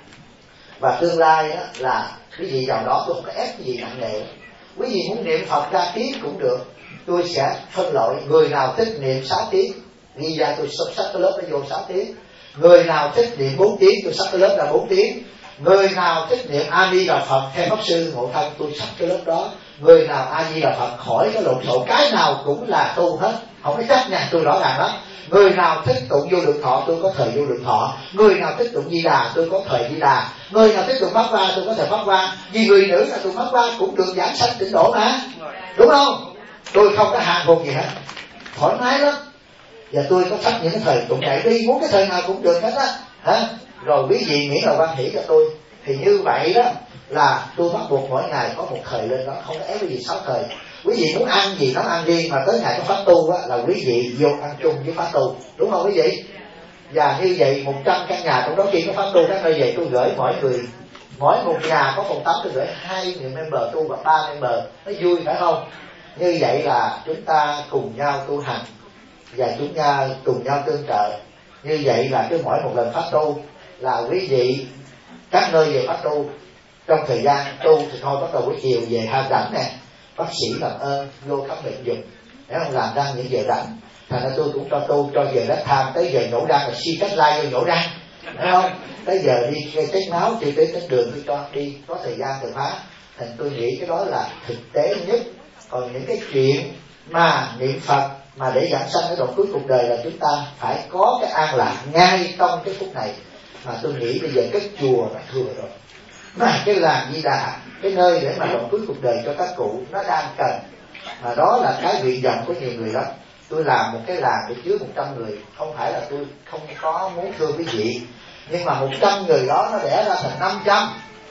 Và tương lai đó là quý vị vào đó tôi không có ép cái gì nặng nề. Quý vị muốn niệm Phật ra tiếng cũng được, tôi sẽ phân loại người nào thích niệm 6 tiếng, ghi ra tôi sắp cái lớp nó vô 6 tiếng. Người nào thích niệm 4 tiếng, tôi sắp cái lớp là 4 tiếng. Người nào thích niệm A Di Đà Phật theo pháp sư Ngộ Thân, tôi sắp cái lớp đó. Người nào A Di Đà Phật khỏi cái lộn xộn, cái nào cũng là tu hết, không có chấp nha, tôi rõ ràng đó. Người nào thích tụng vô lượng thọ, tôi có thời vô lượng thọ. Người nào thích tụng Di Đà, tôi có thời Di Đà. Người nào thích tụng Pháp Hoa, tôi có thời Pháp Hoa. Vì người nữ là tụng Pháp Hoa cũng được giảng sanh tịnh độ mà, đúng không? Tôi không có hàng hồn gì hết, thoải mái lắm. Và tôi có sách những cái thời tụng đại bi, muốn cái thời nào cũng được hết á, hả? Rồi quý vị miễn là quan hỷ cho tôi. Thì như vậy đó là tôi bắt buộc mỗi ngày có một thời lên đó, không có ép cái gì 6 thời. Quý vị muốn ăn gì nó ăn riêng, mà tới ngày có pháp tu á là quý vị vô ăn chung với pháp tu, đúng không quý vị? Và như vậy 100 căn nhà trong đó khi có pháp tu các nơi về tôi gửi mỗi người, mỗi một nhà có phòng tắm tôi gửi 2 người member tu và 3 member, nó vui phải không? Như vậy là chúng ta cùng nhau tu hành và chúng ta cùng nhau tương trợ. Như vậy là cứ mỗi một lần pháp tu là quý vị các nơi về pháp tu. Trong thời gian tu thì thôi bắt đầu buổi chiều về ha rảnh nè, bác sĩ làm ơn vô khám bệnh dùng để không làm răng những giờ rảnh. Thành ra tôi cũng cho tu cho giờ đất tham, tới giờ nhổ răng là suy cách lai vô nhổ răng, thấy không? Tới giờ đi check máu chưa tới đường tôi cho đi, có thời gian tự phá. Thành tôi nghĩ cái đó là thực tế nhất. Còn những cái chuyện mà niệm Phật mà để giảng sanh ở đoạn cuối cuộc đời là chúng ta phải có cái an lạc ngay trong cái phút này. Mà tôi nghĩ bây giờ cái chùa nó thừa rồi, mà cái làng Di Đà, cái nơi để mà đoạn cuối cuộc đời cho các cụ nó đang cần. Mà đó là cái nguyện vọng của nhiều người lắm. Tôi làm một cái làng để chứa 100 người, không phải là tôi không có muốn thương quý vị, nhưng mà 100 người đó nó đẻ ra thành 500.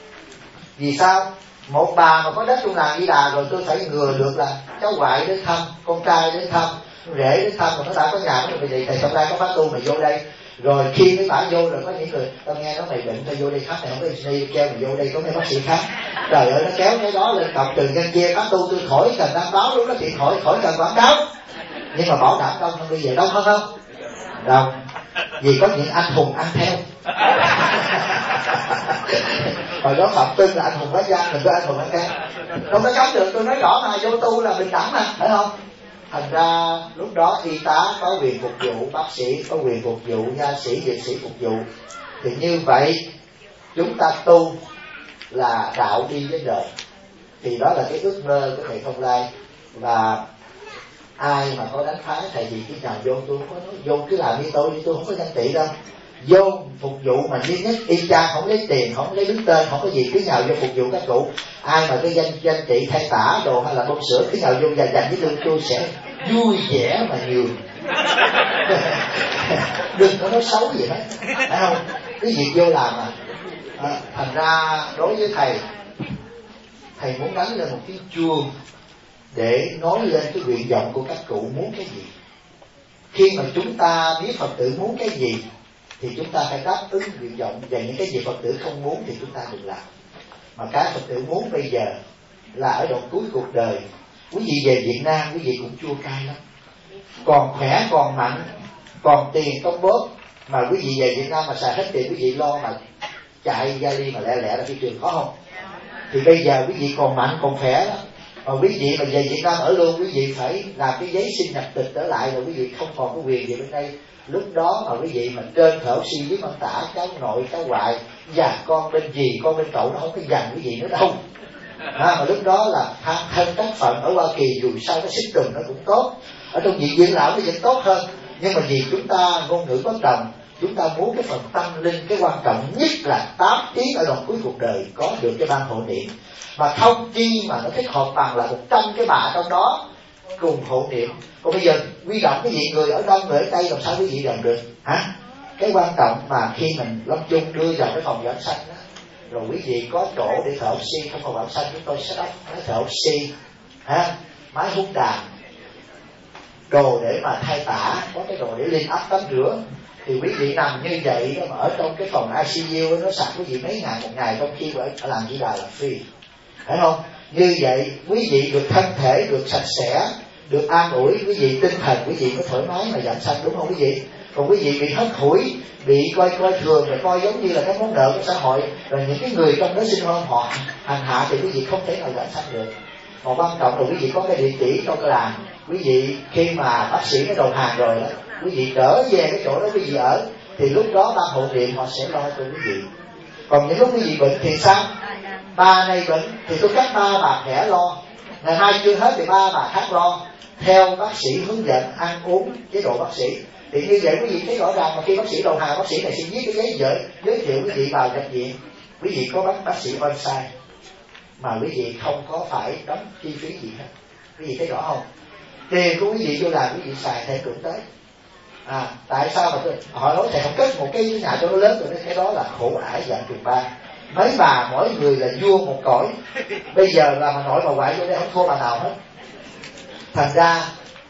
Vì sao? Một bà mà có đất trong làng Di Đà rồi tôi phải ngừa được là cháu ngoại đến thăm, con trai đến thăm, rể đến thăm, mà nó đã có nhà nó vậy thầy trong đây có pháp tu mày vô đây. Rồi khi mấy bà vô rồi có những người tao nghe nó mày bệnh tao vô đây khám, mày không có đi kêu mày vô đây có mấy bác sĩ khám. Trời ơi nó kéo cái đó lên cọc từ nhân kia pháp tu tôi khỏi cần đăng báo, lúc đó chuyện khỏi cần quảng cáo. Nhưng mà bảo đảm đông hơn bây giờ, đông hơn không? Đông. Vì có những anh hùng ăn theo. Hồi đó Phạm Tinh là anh hùng Bá Giang, mình có anh hùng ăn theo. Không có cấm được, tôi nói rõ mà, vô tu là bình đẳng mà, phải không? Thành ra lúc đó y tá có quyền phục vụ, bác sĩ có quyền phục vụ, nha sĩ, dược sĩ phục vụ. Thì như vậy chúng ta tu là đạo đi với đời. Thì đó là cái ước mơ của thầy Thông Lai. Và ai mà có đánh phá thầy gì khi nào vô tôi không có nói vô cứ làm như tôi không có ganh tị đâu. Vô phục vụ mà duy nhất y chang, không lấy tiền, không lấy đứng tên, không có gì, cứ nhào vô phục vụ các cụ. Ai mà cái danh trị thay tả đồ hay là bông sữa cứ nhào vô và dành với lương tôi sẽ vui vẻ mà nhường. Đừng có nói xấu gì hết, phải không? Cái việc vô làm thành ra đối với thầy muốn đánh lên một tiếng chuông để nói lên cái nguyện vọng của các cụ muốn cái gì. Khi mà chúng ta biết Phật tử muốn cái gì thì chúng ta phải đáp ứng nguyện vọng, và những cái gì Phật tử không muốn thì chúng ta đừng làm. Mà cái Phật tử muốn bây giờ là ở đoạn cuối cuộc đời. Quý vị về Việt Nam quý vị cũng chua cay lắm, còn khỏe còn mạnh còn tiền công bóp, mà quý vị về Việt Nam mà xài hết tiền quý vị lo mà chạy ra đi mà lẹ lẹ ra thị trường có không? Thì bây giờ quý vị còn mạnh còn khỏe đó, mà quý vị mà về Việt Nam ở luôn, quý vị phải làm cái giấy xin nhập tịch trở lại, rồi quý vị không còn cái quyền gì bên đây. Lúc đó mà quý vị mà trên thở oxy với con tả, cháu nội cháu ngoại và con bên dì con bên cậu nó không có dành quý vị nữa đâu. Mà lúc đó là thân các phận ở Hoa Kỳ dù sao cái xích đùm nó cũng tốt, ở trong viện dưỡng lão nó vẫn tốt hơn, nhưng mà vì chúng ta ngôn ngữ bất đồng, chúng ta muốn cái phần tâm linh, cái quan trọng nhất là 8 tiếng ở đoạn cuối cuộc đời có được cái ban hộ niệm, mà không chi mà nó thích hợp bằng là 100 cái bà trong đó cùng hộ niệm. Còn bây giờ quy động cái gì người ở đông người ở tây làm sao quý vị làm được hả? Cái quan trọng mà khi mình lâm chung đưa vào cái phòng giảng sanh đó, rồi quý vị có chỗ để thở oxy, trong phòng giảng sanh chúng tôi sẽ đắp máy thở oxy, máy hút đàm, đồ để mà thay tả, có cái đồ để liên áp tắm rửa. Thì quý vị nằm như vậy đó, mà ở trong cái phòng ICU nó sạc quý vị mấy ngàn một ngày, trong khi ở làm chỉ là free, phải không? Như vậy quý vị được thân thể được sạch sẽ, được an ủi, quý vị tinh thần quý vị có thoải mái mà giảng sanh, đúng không quý vị? Còn quý vị bị hất hủi, bị coi thường, rồi coi giống như là cái món nợ của xã hội, rồi những cái người trong đó sinh hoạt họ hành hạ thì quý vị không thể nào giảng sanh được. Mà quan trọng là quý vị có cái địa chỉ trong cái làng, quý vị khi mà bác sĩ nó đầu hàng rồi đó, quý vị trở về cái chỗ đó quý vị ở, thì lúc đó ban hộ niệm họ sẽ lo cho quý vị. Còn những lúc quý vị bệnh thì sao? Bà này bệnh thì tôi cắt 3 bà khỏe lo, ngày mai chưa hết thì 3 bà khác lo, theo bác sĩ hướng dẫn ăn uống chế độ bác sĩ. Thì như vậy quý vị thấy rõ ràng, mà khi bác sĩ đầu hàng, bác sĩ này sẽ viết cái giấy giới thiệu quý vị vào nhập viện, quý vị có bác sĩ on site mà quý vị không có phải đóng chi phí gì hết. Quý vị thấy rõ không? Tiền của quý vị vô làm quý vị xài theo cực tới. Tại sao mà họ nói thầy không cất một cái nhà cho nó lớn rồi, cái đó là khổ ải dạng trường ba. Mấy bà mỗi người là vua một cõi, bây giờ là mà nội bà ngoại vô đây không thua bà nào hết. Thành ra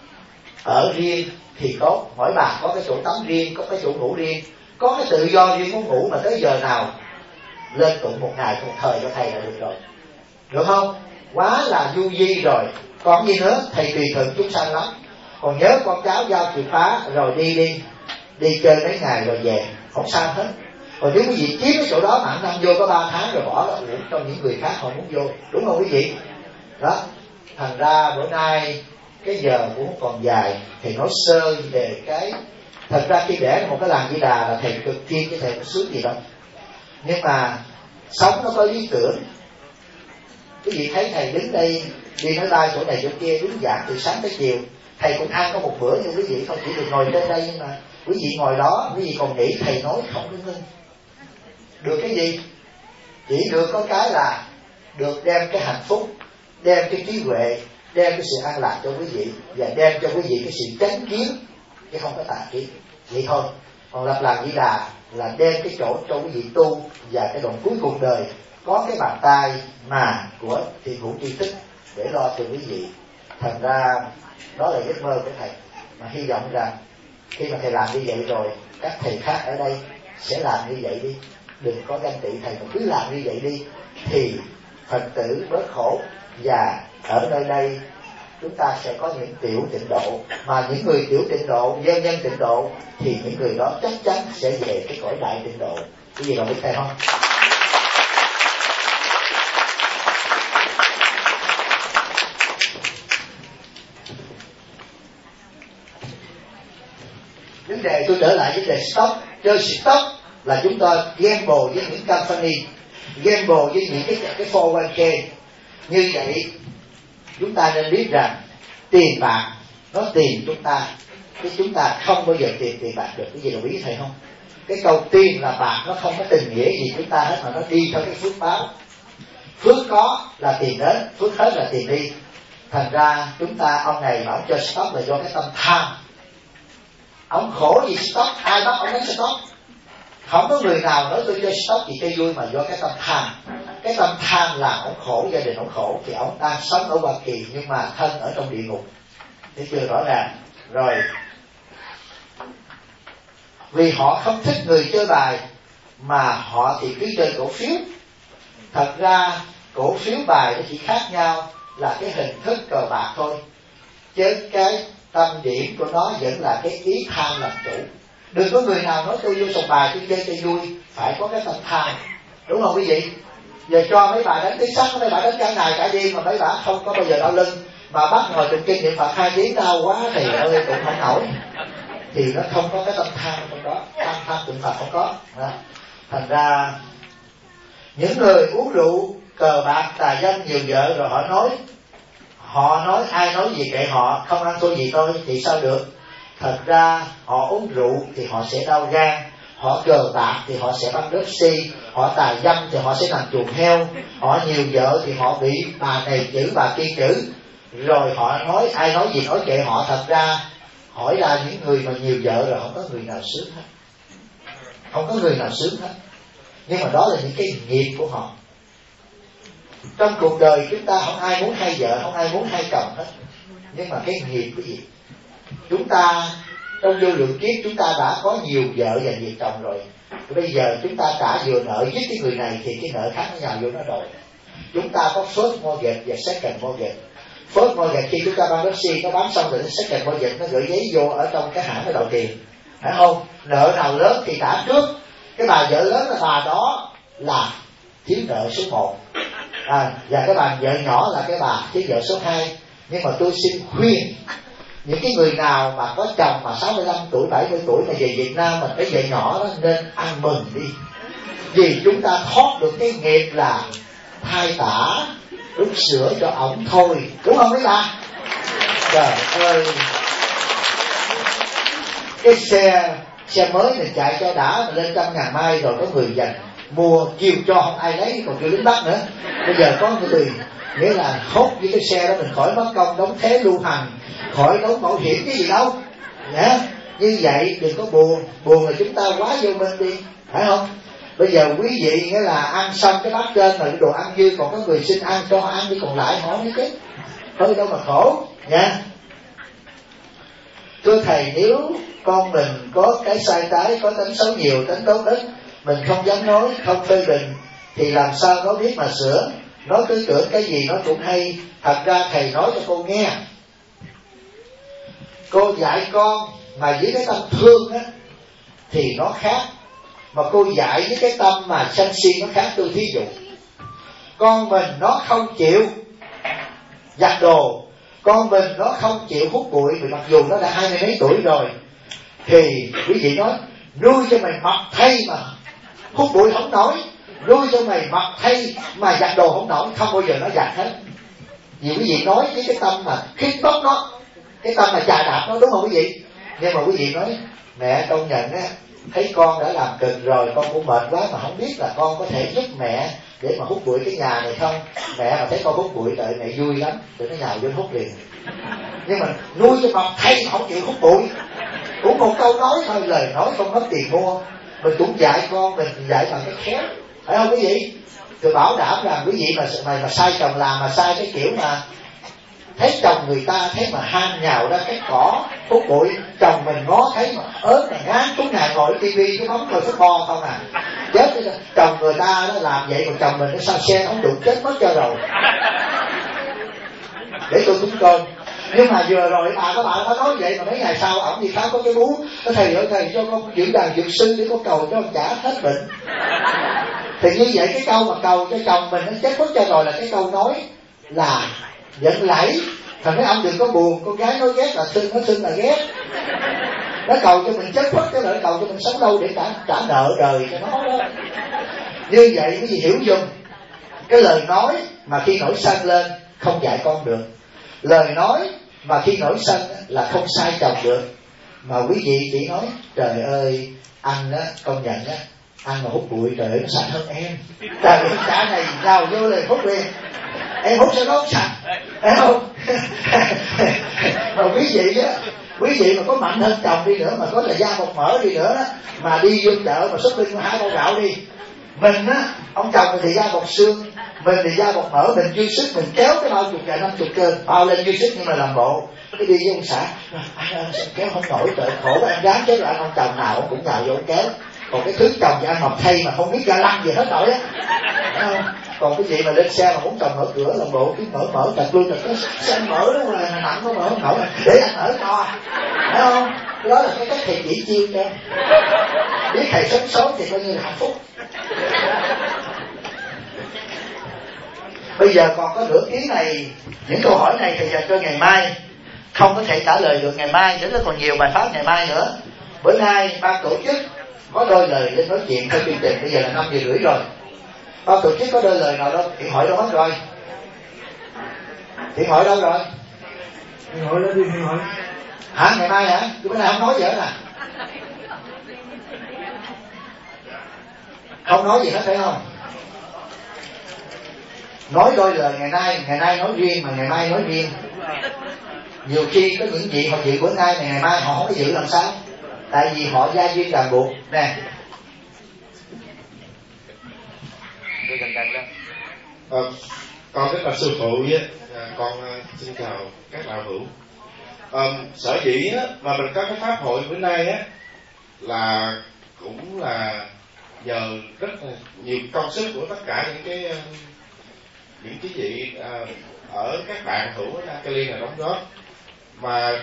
ở riêng thì tốt, mỗi bà có cái chỗ tắm riêng, có cái chỗ ngủ riêng, có cái tự do riêng, muốn ngủ mà tới giờ nào lên tụng một ngày một thời cho thầy là được rồi, được không? Quá là du di rồi. Còn gì nữa, thầy tùy thuận chúng sanh lắm. Còn nhớ con cháu giao chìa khóa rồi đi chơi mấy ngày rồi về, không sao hết. Còn nếu quý vị chiếm cái chỗ đó mà năm vô có 3 tháng rồi bỏ đó cho những người khác họ muốn vô, đúng không quý vị? Đó, thành ra bữa nay cái giờ cũng còn dài, thầy nói sơ về cái. Thật ra khi để một cái làng Di Đà là thầy cực thiên chứ thầy có sướng gì đâu, nhưng mà sống nó có lý tưởng. Quý vị thấy thầy đứng đây đi nói lai chỗ này chỗ kia, đứng giảng từ sáng tới chiều, thầy cũng ăn có một bữa như quý vị không, chỉ được ngồi trên đây, nhưng mà quý vị ngồi đó quý vị còn nghĩ thầy nói không đứng lên được cái gì? Chỉ được có cái là được đem cái hạnh phúc, đem cái trí huệ, đem cái sự an lạc cho quý vị, và đem cho quý vị cái sự chánh kiến chứ không có tà kiến, vậy thôi. Còn lập làng Di Đà là đem cái chỗ cho quý vị tu, và cái đoạn cuối cuộc đời có cái bàn tay mà của Thiện Hữu Tri Thức để lo cho quý vị. Thành ra đó là giấc mơ của thầy, mà hy vọng rằng khi mà thầy làm như vậy rồi, các thầy khác ở đây sẽ làm như vậy đi. Đừng có ganh tị thầy, mà cứ làm như vậy đi thì Phật tử bớt khổ, và ở nơi đây chúng ta sẽ có những tiểu tịnh độ. Mà những người tiểu tịnh độ, gieo nhân tịnh độ, thì những người đó chắc chắn sẽ về cái cõi đại tịnh độ. Cái gì đồng ý thầy không? Vấn đề tôi trở lại vấn đề stock. Chơi stock là chúng ta gamble với những company, gamble với những cái 401k. Như vậy chúng ta nên biết rằng tiền bạc nó tiền chúng ta, chứ chúng ta không bao giờ tiền bạc được. Cái gì đồng ý thầy không? Cái câu tiền là bạc nó không có tình nghĩa gì chúng ta hết, mà nó đi theo cái phước báo. Phước có là tiền đến, phước hết là tiền đi. Thành ra chúng ta, ông này bảo cho stop là do cái tâm tham. Ông khổ gì stop, ai bắt ông nói stop? Không có người nào nói tôi cho stop vì cái vui, mà do cái tâm tham. Cái tâm tham là ông khổ, gia đình ông khổ, thì ông đang sống ở Hoa Kỳ nhưng mà thân ở trong địa ngục. Thấy chưa, rõ ràng rồi. Vì họ không thích người chơi bài mà họ thì cứ chơi cổ phiếu. Thật ra cổ phiếu bài nó chỉ khác nhau là cái hình thức cờ bạc thôi, chứ cái tâm điểm của nó vẫn là cái ý tham làm chủ. Đừng có người nào nói tôi vô sòng bài tôi chơi cho vui, phải có cái tâm tham, đúng không quý vị? Giờ cho mấy bà đánh tí sắt, mấy bà đánh cả ngày cả đêm mà mấy bà không có bao giờ đau lưng, mà bắt ngồi tụng kinh niệm Phật 2 tiếng đau quá thì ơi cũng không nổi. Thì nó không có cái tâm tham trong đó, tham tụng Phật không có. Thành ra những người uống rượu, cờ bạc, tà dâm, nhiều vợ rồi họ nói ai nói gì kệ họ, không ăn thua gì tôi, thì sao được? Thật ra họ uống rượu thì họ sẽ đau gan, họ cờ bạc thì họ sẽ băng đớt si, họ tà dâm thì họ sẽ làm chuồng heo, họ nhiều vợ thì họ bị bà này chữ bà kia chữ. Rồi họ nói ai nói gì nói kệ họ. Thật ra hỏi ra những người mà nhiều vợ rồi không có người nào sướng hết, không có người nào sướng hết. Nhưng mà đó là những cái nghiệp của họ. Trong cuộc đời chúng ta không ai muốn hai vợ, không ai muốn hai chồng hết. Nhưng mà cái nghiệp cái gì? Chúng ta trong vô lượng kiếp chúng ta đã có nhiều vợ và nhiều chồng rồi. Bây giờ chúng ta trả vừa nợ với cái người này thì cái nợ khác nó nhào vô nó đòi. Chúng ta có first mortgage và second mortgage. First mortgage khi chúng ta bán đất xi nó bán xong rồi, second mortgage nó gửi giấy vô ở trong cái hãng nó đòi tiền, phải không? Nợ nào lớn thì trả trước. Cái bà vợ lớn là bà đó là thiếu nợ số 1, và cái bà vợ nhỏ là cái bà thiếu vợ số 2. Nhưng mà tôi xin khuyên những cái người nào mà có chồng mà 65 tuổi, 70 tuổi mà về Việt Nam mà cái vợ nhỏ đó nên ăn mừng đi. Vì chúng ta thoát được cái nghiệp là thai tả, đút sữa cho ổng thôi, đúng không mấy bà? Trời ơi, cái xe mới mình chạy cho đã, mình lên 100.000 mai rồi có người dành mua kêu cho không ai lấy, còn kêu lính bắt nữa. Bây giờ có người nghĩa là hốt với cái xe đó, mình khỏi mất công đóng thuế lưu hành, khỏi đóng bảo hiểm cái gì đâu. Như vậy đừng có buồn là chúng ta quá vô minh đi, phải không? Bây giờ quý vị nghĩa là ăn xong cái bát trên rồi cái đồ ăn dư còn có người xin ăn cho ăn đi, còn lại hỏi chứ thôi đâu mà khổ nha. Thưa thầy, nếu con mình có cái sai trái, có tánh xấu nhiều, tánh tốt ít, mình không dám nói, không phê bình, thì làm sao nó biết mà sửa? Nó cứ tưởng cái gì nó cũng hay. Thật ra thầy nói cho cô nghe, cô dạy con mà với cái tâm thương á thì nó khác, mà cô dạy với cái tâm mà sân si nó khác. Tôi thí dụ, con mình nó không chịu giặt đồ, con mình nó không chịu hút bụi, vì mặc dù nó đã 20 mấy tuổi rồi, thì quý vị nói nuôi cho mày mập thay mà hút bụi không nổi, nuôi cho mày mập thay mà giặt đồ không nổi, không bao giờ nó giặt hết. Vì quý vị nói với cái tâm mà khít bóc nó, cái tâm mà chà đạp nó, đúng không quý vị? Nhưng mà quý vị nói mẹ công nhận á, thấy con đã làm cực rồi, con cũng mệt quá mà không biết là con có thể giúp mẹ để mà hút bụi cái nhà này không. Mẹ mà thấy con hút bụi đợi mẹ vui lắm, tụi nó nhào vô hút liền. Nhưng mà nuôi cho mập thay mà không chịu hút bụi, cũng một câu nói thôi, lời nói không mất tiền mua. Mình cũng dạy con mình dạy bằng cái khéo, phải không quý vị? Tôi bảo đảm rằng quý vị mà sai chồng làm, mà sai cái kiểu mà thấy chồng người ta thấy mà ham nhào ra cái cỏ hút bụi, chồng mình ngó thấy mà ớt mà ngán suốt ngày ngồi tivi cái bóng coi football không à. Chết đi, chồng người ta nó làm vậy mà chồng mình nó sao xe không đụng chết mất cho rồi. Để tôi cũng coi. Nhưng mà vừa rồi bà có nói vậy mà mấy ngày sau ổng đi khám có cái bú, thầy ơi thầy cho con dưỡng đàn dược sư để con cầu cho ông trả hết bệnh. Thì như vậy cái câu mà cầu cho chồng mình nó chết mất cho rồi là cái câu nói là giận lẫy. Thằng mấy ông đừng có buồn, con gái nói ghét là xưng, nó xưng là ghét. Nó cầu cho mình chết mất, cái lợi cầu cho mình sống lâu để trả nợ đời cho nó đó. Như vậy cái gì hiểu dùm. Cái lời nói mà khi nổi sân lên không dạy con được, lời nói mà khi nổi sân là không sai chồng được. Mà quý vị chỉ nói trời ơi anh á, công nhận á, anh mà hút bụi trời ơi nó sạch hơn em. Trời ơi cả này nào vô lời hút liền. em hút sẽ đốt sạch, thấy không? Mà quý vị mà có mạnh hơn chồng đi nữa, mà có là da bột mỡ đi nữa đó, mà đi vô chợ mà xuất binh 2 bao gạo đi, mình á, ông chồng mình thì da bột xương, mình thì da bột mỡ, mình dư sức mình kéo cái bao chục ngày 50 cân bao lên dư sức, nhưng mà làm bộ cái đi với ông xã anh kéo không nổi, trời khổ quá, em gán chứ là anh ông chồng nào ông cũng nhào vô kéo. Còn cái thứ chồng thì ăn mập thay mà không biết ga lăng gì hết nổi á, không? Còn cái gì mà lên xe mà muốn chồng mở cửa làm bộ cái mở chặt luôn, là cái xe mở đó là nặng nó mở không nổi, để anh mở to, thấy không? Cái đó là cái cách thầy chỉ chiêu cho biết thầy sống sót thì coi như là hạnh phúc. Bây giờ còn có nửa tiếng này, những câu hỏi này thì dành cho ngày mai, không có thể trả lời được ngày mai, nữa còn nhiều bài pháp ngày mai nữa. Bữa nay ban tổ chức có đôi lời lên nói chuyện theo chương trình, bây giờ là 5:30 rồi. Ban tổ chức có đôi lời nào đâu, Thiện hỏi đâu hết rồi? Thiện hỏi đâu rồi? Thiện hỏi đó đi, Thiện hỏi. Hả, ngày mai hả? Bữa nay không nói gì hết à? Không nói gì hết phải không? Nói đôi lời ngày nay nói riêng, mà ngày mai nói riêng. Nhiều khi có những vị họ dự bữa nay ngày mai họ không có dự làm sao? Tại vì họ gia duyên ràng buộc nè. Con rất là sư phụ với con xin chào các đạo hữu. Sở dĩ á, mà mình có cái pháp hội bữa nay á là cũng là nhờ rất là nhiều công sức của tất cả những cái vị ở các bạn hữu ở Cali là đóng góp. Mà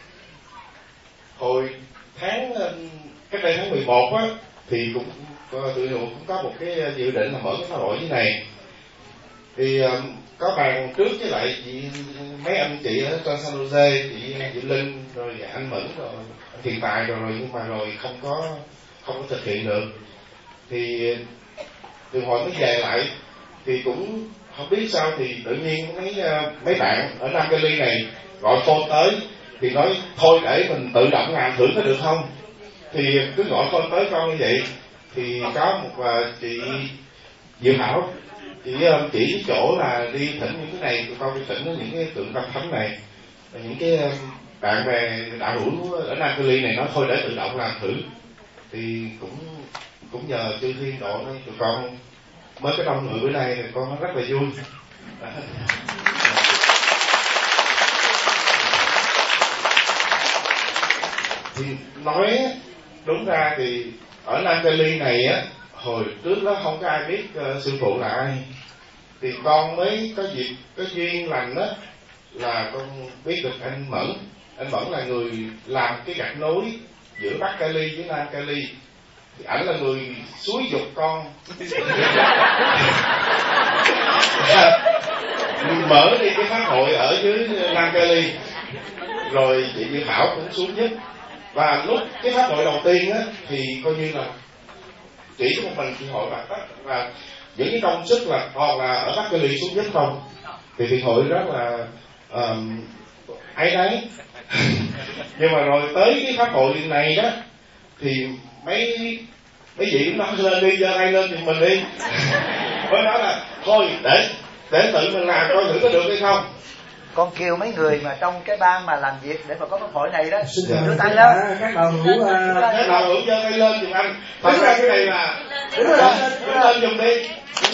hồi cách đây tháng 11 á thì cũng tụi mình cũng có một cái dự định là mở cái pháp hội như này. Thì có bàn trước với lại mấy anh chị ở trên San Jose, chị Linh rồi anh Mẫn rồi hiện tại rồi, nhưng mà rồi không có thực hiện được. Thì từ hồi mới về lại thì cũng không biết sao thì tự nhiên mấy bạn ở Nam Cali này gọi phone tới thì nói thôi để mình tự động làm thử có được không. Thì cứ gọi phone tới con như vậy. Thì có một chị Diệu Hảo, chị chỉ cái chỗ là đi thỉnh những cái này, tụi con đi thỉnh những cái tượng Tâm Thánh này. Những cái bạn bè đạo hữu ở Nam Cali này nói thôi để tự động làm thử. Thì cũng nhờ chư Thiên độ nên tụi con mới cái đông người bữa nay thì con rất là vui. Thì nói đúng ra thì ở Nam Cali này á, hồi trước đó không có ai biết sư phụ là ai. Thì con mới có dịp, có duyên lành đó là con biết được anh Mẫn. Anh Mẫn là người làm cái gạch nối giữa Bắc Cali với Nam Cali. Thì ảnh là người xúi giục con mở đi cái pháp hội ở dưới Nam Cali. Rồi chị Như Thảo cũng xuống giúp. Và lúc cái pháp hội đầu tiên á thì coi như là chỉ có một mình chị hội và tất, và những cái công sức là còn là ở Bắc Cali xuống giúp không. Thì chị hội rất là áy náy. Nhưng mà rồi tới cái pháp hội này đó thì mấy vị cũng nói lên đi, giơ tay lên thì mình đi. Mới nói là thôi để tự mình làm coi thử có được hay không. Con kêu mấy người mà trong cái ban mà làm việc để mà có pháp hội này đó đưa tay lên. Các đạo hữu giơ tay lên giùm anh. Thật ra cái này là đứng lên giùm đi.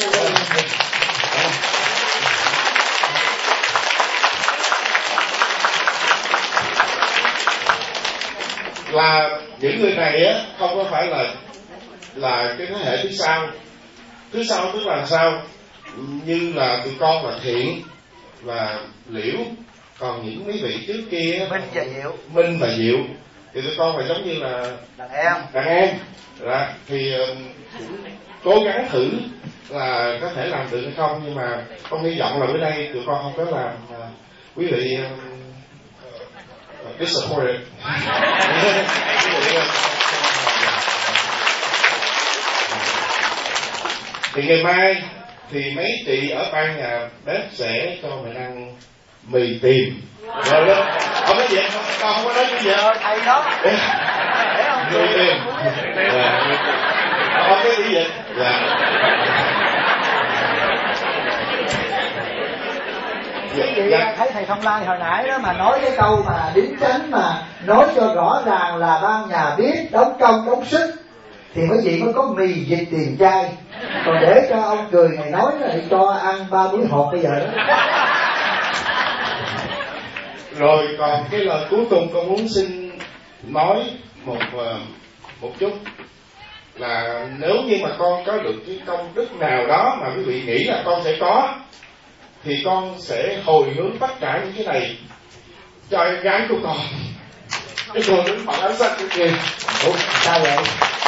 Là những người này á không có phải là cái thế hệ thứ sau tức là sao, như là tụi con là Thiện và Liễu, còn những mấy vị trước kia Minh và Diệu thì tụi con phải giống như là đàn em là thì cũng cố gắng thử là có thể làm được hay không. Nhưng mà con hy vọng là bữa nay tụi con không có làm quý vị disappointed. Thì ngày mai thì mấy chị ở ban nhà bếp sẽ cho mình ăn mì tìm. Rồi đó, không có gì, con không có nói cái gì đâu. Thầy đó. Mì tìm. Không có gì vậy. Quý vị thấy thầy Thông Lai hồi nãy đó mà nói cái câu mà đính chánh mà nói cho rõ ràng là ban nhà biết đóng công đóng sức thì quý vị mới có mì vịt tiền chay. Còn để cho ông cười này nói là thì cho ăn 3 muối hột bây giờ đó. Rồi còn cái lời cuối cùng con muốn xin nói một chút là nếu như mà con có được cái công đức nào đó mà quý vị nghĩ là con sẽ có, thì con sẽ hồi hướng tất cả những cái này cho em gái của con. Cái cô đứng mặc áo xanh cái kia. Ủa sao vậy?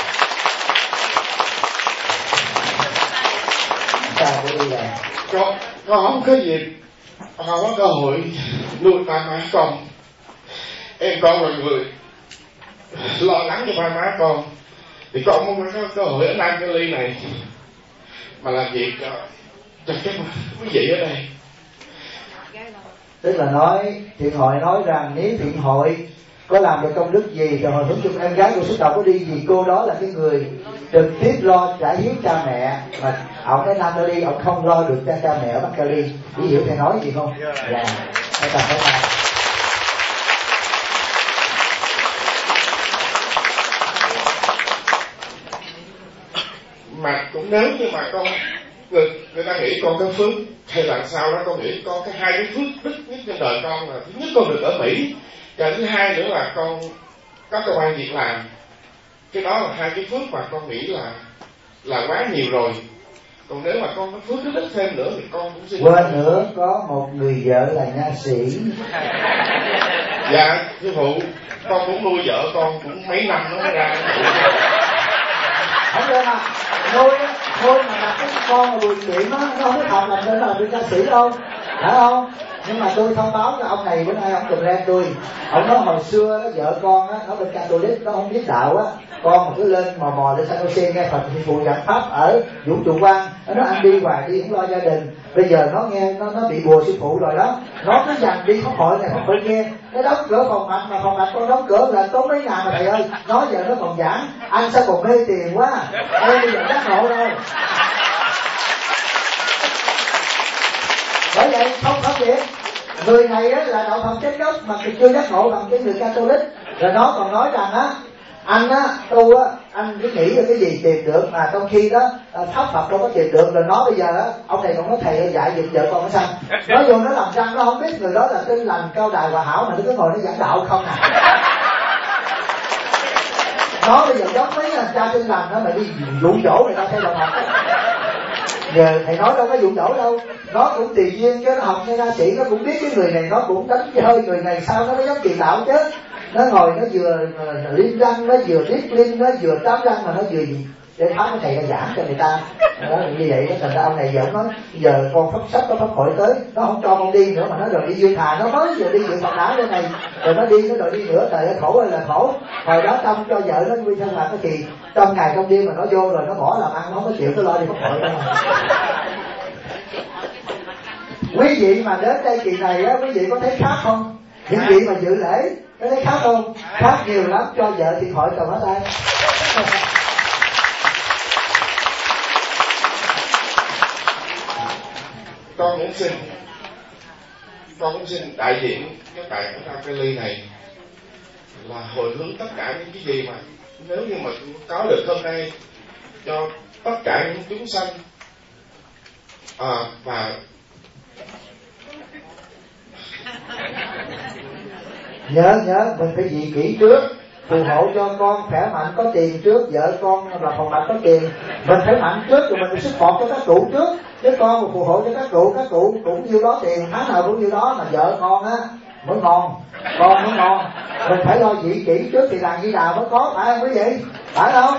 Sao vậy đi là con không có dịp, không có cơ hội nuôi ba má con. Em con là người lo lắng cho ba má con, thì con không có cơ hội ở Nam Cali này mà làm việc cho các quý vị ở đây. Tức là nói thiện hội nói rằng nếu thiện hội có làm được công đức gì rồi hồi hướng cho em gái của Sức Đầu có đi gì, cô đó là cái người trực tiếp lo trả hiếu cha mẹ, mà ông ở Nam Cali ông không lo được cho cha mẹ ở Bắc Cali. Chỉ hiểu thầy nói gì không? Dạ. Thầy cảm ơn thầy. Mà cũng nếu như mà con người ta nghĩ con có phước hay là sao đó, con nghĩ con cái hai cái phước đức nhất trên đời con là thứ nhất con được ở Mỹ, và thứ hai nữa là con có công ăn việc làm. Cái đó là hai cái phước mà con nghĩ là quá nhiều rồi. Còn nếu mà con có phước đức thêm nữa thì con cũng xin quên nữa có một người vợ là nha sĩ. Dạ sư phụ, con cũng nuôi vợ con cũng mấy năm nó mới ra. Không được mà thôi mà là cái con mà buồn chuyện á, nó không có học làm nên là được ca sĩ đâu, phải không? Nhưng mà tôi thông báo cho ông này bữa nay ông từng lên tôi, ông nói hồi xưa đó, vợ con á nó bên Catholic nó không biết đạo á, con mà cứ lên mò lên San Jose nghe Phật thì phụ giảng pháp ở Vũ Trụ Quang, nó ăn đi hoài đi không lo gia đình. Bây giờ nó nghe nó bị bùa sư phụ rồi đó, nó cứ dành đi pháp hội này pháp hội nghe, nó đóng cửa phòng mạch mà phòng mạch con đóng cửa là tốn mấy ngàn mà thầy ơi. Nói giờ nó còn giảng anh sao còn mê tiền quá, em bây giờ giác ngộ rồi. Bởi vậy không biết người này á là đạo Phật chánh gốc mà chưa giác ngộ bằng cái người Catholic. Rồi nó còn nói rằng á anh á tu á anh cứ nghĩ là cái gì tìm được, mà trong khi đó pháp Phật đâu có tìm được. Rồi nó bây giờ á ông này còn có thầy dạy giùm vợ con nó sao nó vô nó làm răng, nó không biết người đó là Tin Lành Cao Đài Hòa Hảo mà nó cứ ngồi nó giảng đạo không à. Nó bây giờ giống mấy cha Tin Lành đó mà đi dụ dỗ người ta theo đạo Phật. Giờ thầy nói đâu có dụ dỗ đâu, nó cũng tùy duyên chứ, nó học như ca sĩ nó cũng biết cái người này nó cũng đánh hơi người này sao nó giống tiền đạo chứ. Nó ngồi nó vừa liên răng, nó vừa viết linh, nó vừa tám răng mà nó vừa gì để tháo cái thầy ra giảng cho người ta đó, như vậy đó. Thành ra ông này giỡn nói giờ con sắp có pháp hội tới, nó không cho con đi nữa mà nó rồi đi Dương Thà, nó mới vừa đi dự Phật đảo đây này rồi nó đi, nó rồi đi nữa. Trời ơi khổ ơi là khổ. Hồi đó tâm cho vợ nó vui thân là cái kỳ trong ngày trong đêm mà nó vô rồi nó bỏ làm ăn, nó không có chịu, nó lo đi pháp hội đâu mà. Quý vị mà đến đây kỳ này á, quý vị có thấy khác không? Những vị mà dự lễ có thấy khác không? Khác nhiều lắm, cho vợ thiệt hội chồng ở đây. Con cũng xin đại diện các bạn ở Nam Cali này là hồi hướng tất cả những cái gì mà nếu như mà có được hôm nay cho tất cả những chúng sanh và nhớ mình phải dị kỹ trước, phù hộ cho con khỏe mạnh có tiền trước, vợ con là phòng mạch có tiền, mình phải mạnh trước rồi mình phải sức phọt cho các cụ trước. Chứ con mà phù hộ cho các cụ cũng nhiêu đó tiền, tháng nào cũng nhiêu đó, mà vợ con á mới ngon, con mới ngon. Mình phải lo dị kỹ trước thì làm gì nào mới có, phải không quý vị? Phải không?